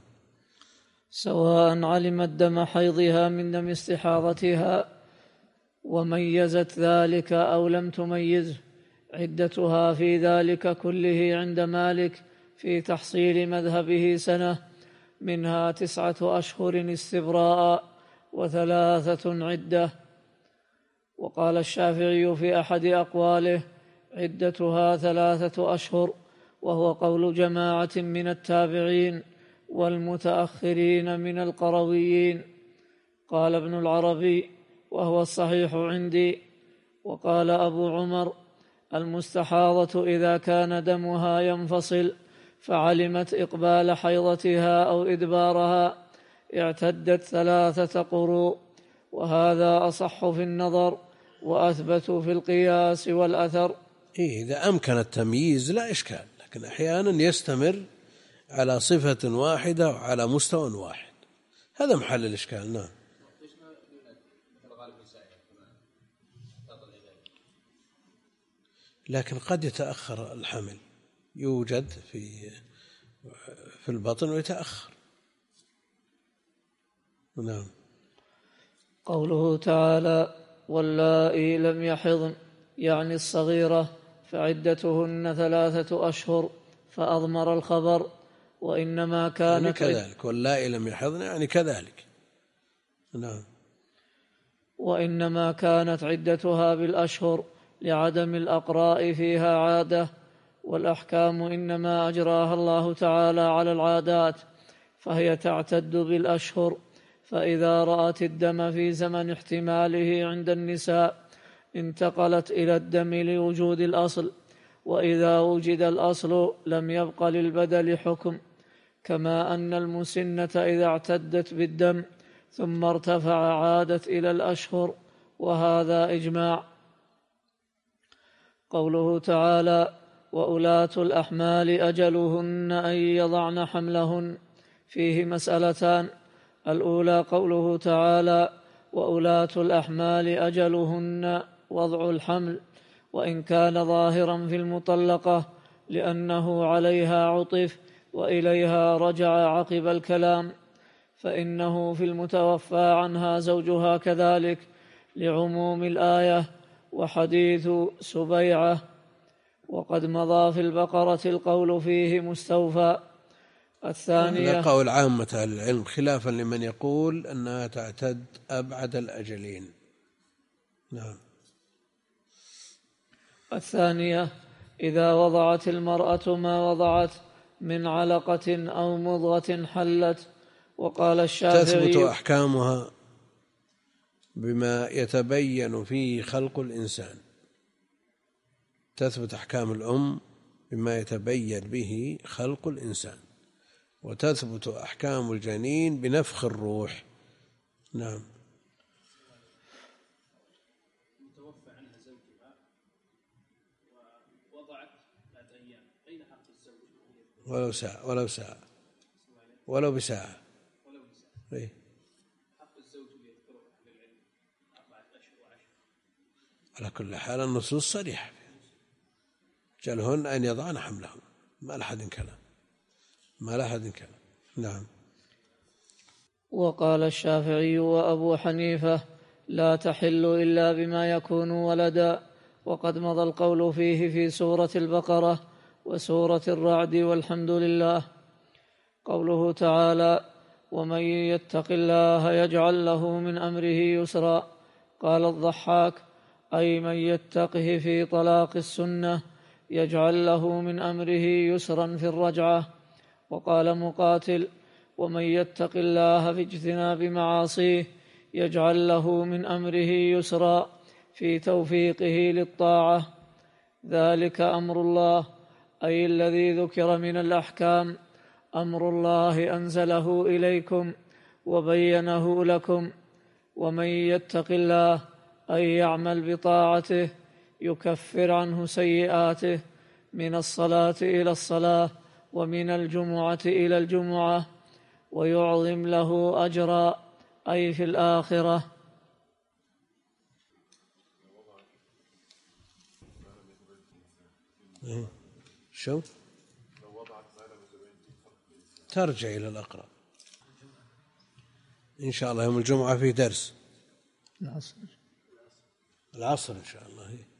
Speaker 2: سواء علمت دم حيضها من دم استحاضتها وميزت ذلك أو لم تميزه، عدتها في ذلك كله عند مالك في تحصيل مذهبه سنة، منها تسعة أشهر استبراء وثلاثة عدة. وقال الشافعي في أحد أقواله: عدتها ثلاثة أشهر، وهو قول جماعة من التابعين والمتأخرين من القرويين. قال ابن العربي: وهو الصحيح عندي. وقال أبو عمر: المستحاضة إذا كان دمها ينفصل فعلمت إقبال حيضتها أو إدبارها اعتدت ثلاثة قروء، وهذا أصح في النظر وأثبت في القياس والأثر.
Speaker 1: إيه إذا أمكن التمييز لا إشكال، لكن أحيانا يستمر على صفة واحدة وعلى مستوى واحد، هذا محل الإشكال. نعم. لكن قد يتأخر الحمل، يوجد في في البطن ويتأخر. نعم.
Speaker 2: قوله تعالى: واللائي لم يحضن، يعني الصغيرة، فعدتهن ثلاثة أشهر، فأضمر الخبر. وإنما كانت
Speaker 1: يعني كذلك، واللائي لم يحضن يعني كذلك. نعم.
Speaker 2: وإنما كانت عدتها بالأشهر لعدم الأقراء فيها عادة، والأحكام إنما أجراها الله تعالى على العادات، فهي تعتد بالأشهر. فإذا رأت الدم في زمن احتماله عند النساء انتقلت إلى الدم لوجود الأصل، وإذا وجد الأصل لم يبق للبدل حكم، كما أن المسنة إذا اعتدت بالدم ثم ارتفع عادت إلى الأشهر، وهذا إجماع. قوله تعالى: وأولاة الأحمال أجلهن أن يضعن حملهن، فيه مسألتان: الأولى قوله تعالى: وأولاة الأحمال أجلهن وضع الحمل، وإن كان ظاهرا في المطلقة لأنه عليها عطف وإليها رجع عقب الكلام، فإنه في المتوفى عنها زوجها كذلك لعموم الآية وحديث سبيعة. وقد مضى في البقرة القول فيه مستوفى. الثانية
Speaker 1: هذا قول عامة أهل العلم، خلافا لمن يقول أنها تعتد أبعد الأجلين. نعم.
Speaker 2: الثانية: إذا وضعت المرأة ما وضعت من علقة أو مضغة حلت. وقال الشافعي:
Speaker 1: تثبت أحكامها بما يتبين فيه خلق الإنسان، تثبت أحكام الأم بما يتبين به خلق الإنسان، وتثبت أحكام الجنين بنفخ الروح. نعم.
Speaker 5: متوفى عنها زوجها ووضعت بعد أيام، أين حق الزوج؟
Speaker 1: ولو ساعة ولو ساعة ولو بساعة
Speaker 5: ولو بساعة.
Speaker 1: إيه؟
Speaker 5: حق الزوج يذكره أهل العلم أربعة أشهر وعشر.
Speaker 1: على كل حال النصوص صريحة، جعلهن أن يضعن حملهم، ما لحد كلام، ما لحد كلام. نعم.
Speaker 2: وقال الشافعي وأبو حنيفة: لا تحل إلا بما يكون ولدا، وقد مضى القول فيه في سورة البقرة وسورة الرعد والحمد لله. قوله تعالى: ومن يتق الله يجعل له من أمره يسرا. قال الضحاك: أي من يتقه في طلاق السنة يجعل له من أمره يسرا في الرجعة. وقال مقاتل: ومن يتق الله في اجتناب معاصيه يجعل له من أمره يسرا في توفيقه للطاعة. ذلك أمر الله، أي الذي ذكر من الأحكام، أمر الله أنزله إليكم وبينه لكم. ومن يتق الله أي يعمل بطاعته يكفر عنه سيئاته من الصلاة إلى الصلاة ومن الجمعة إلى الجمعة ويعظم له أجرا، أي في الآخرة.
Speaker 1: شو ترجع إلى الأقرب إن شاء الله. يوم الجمعة في درس
Speaker 4: العصر
Speaker 1: العصر إن شاء الله.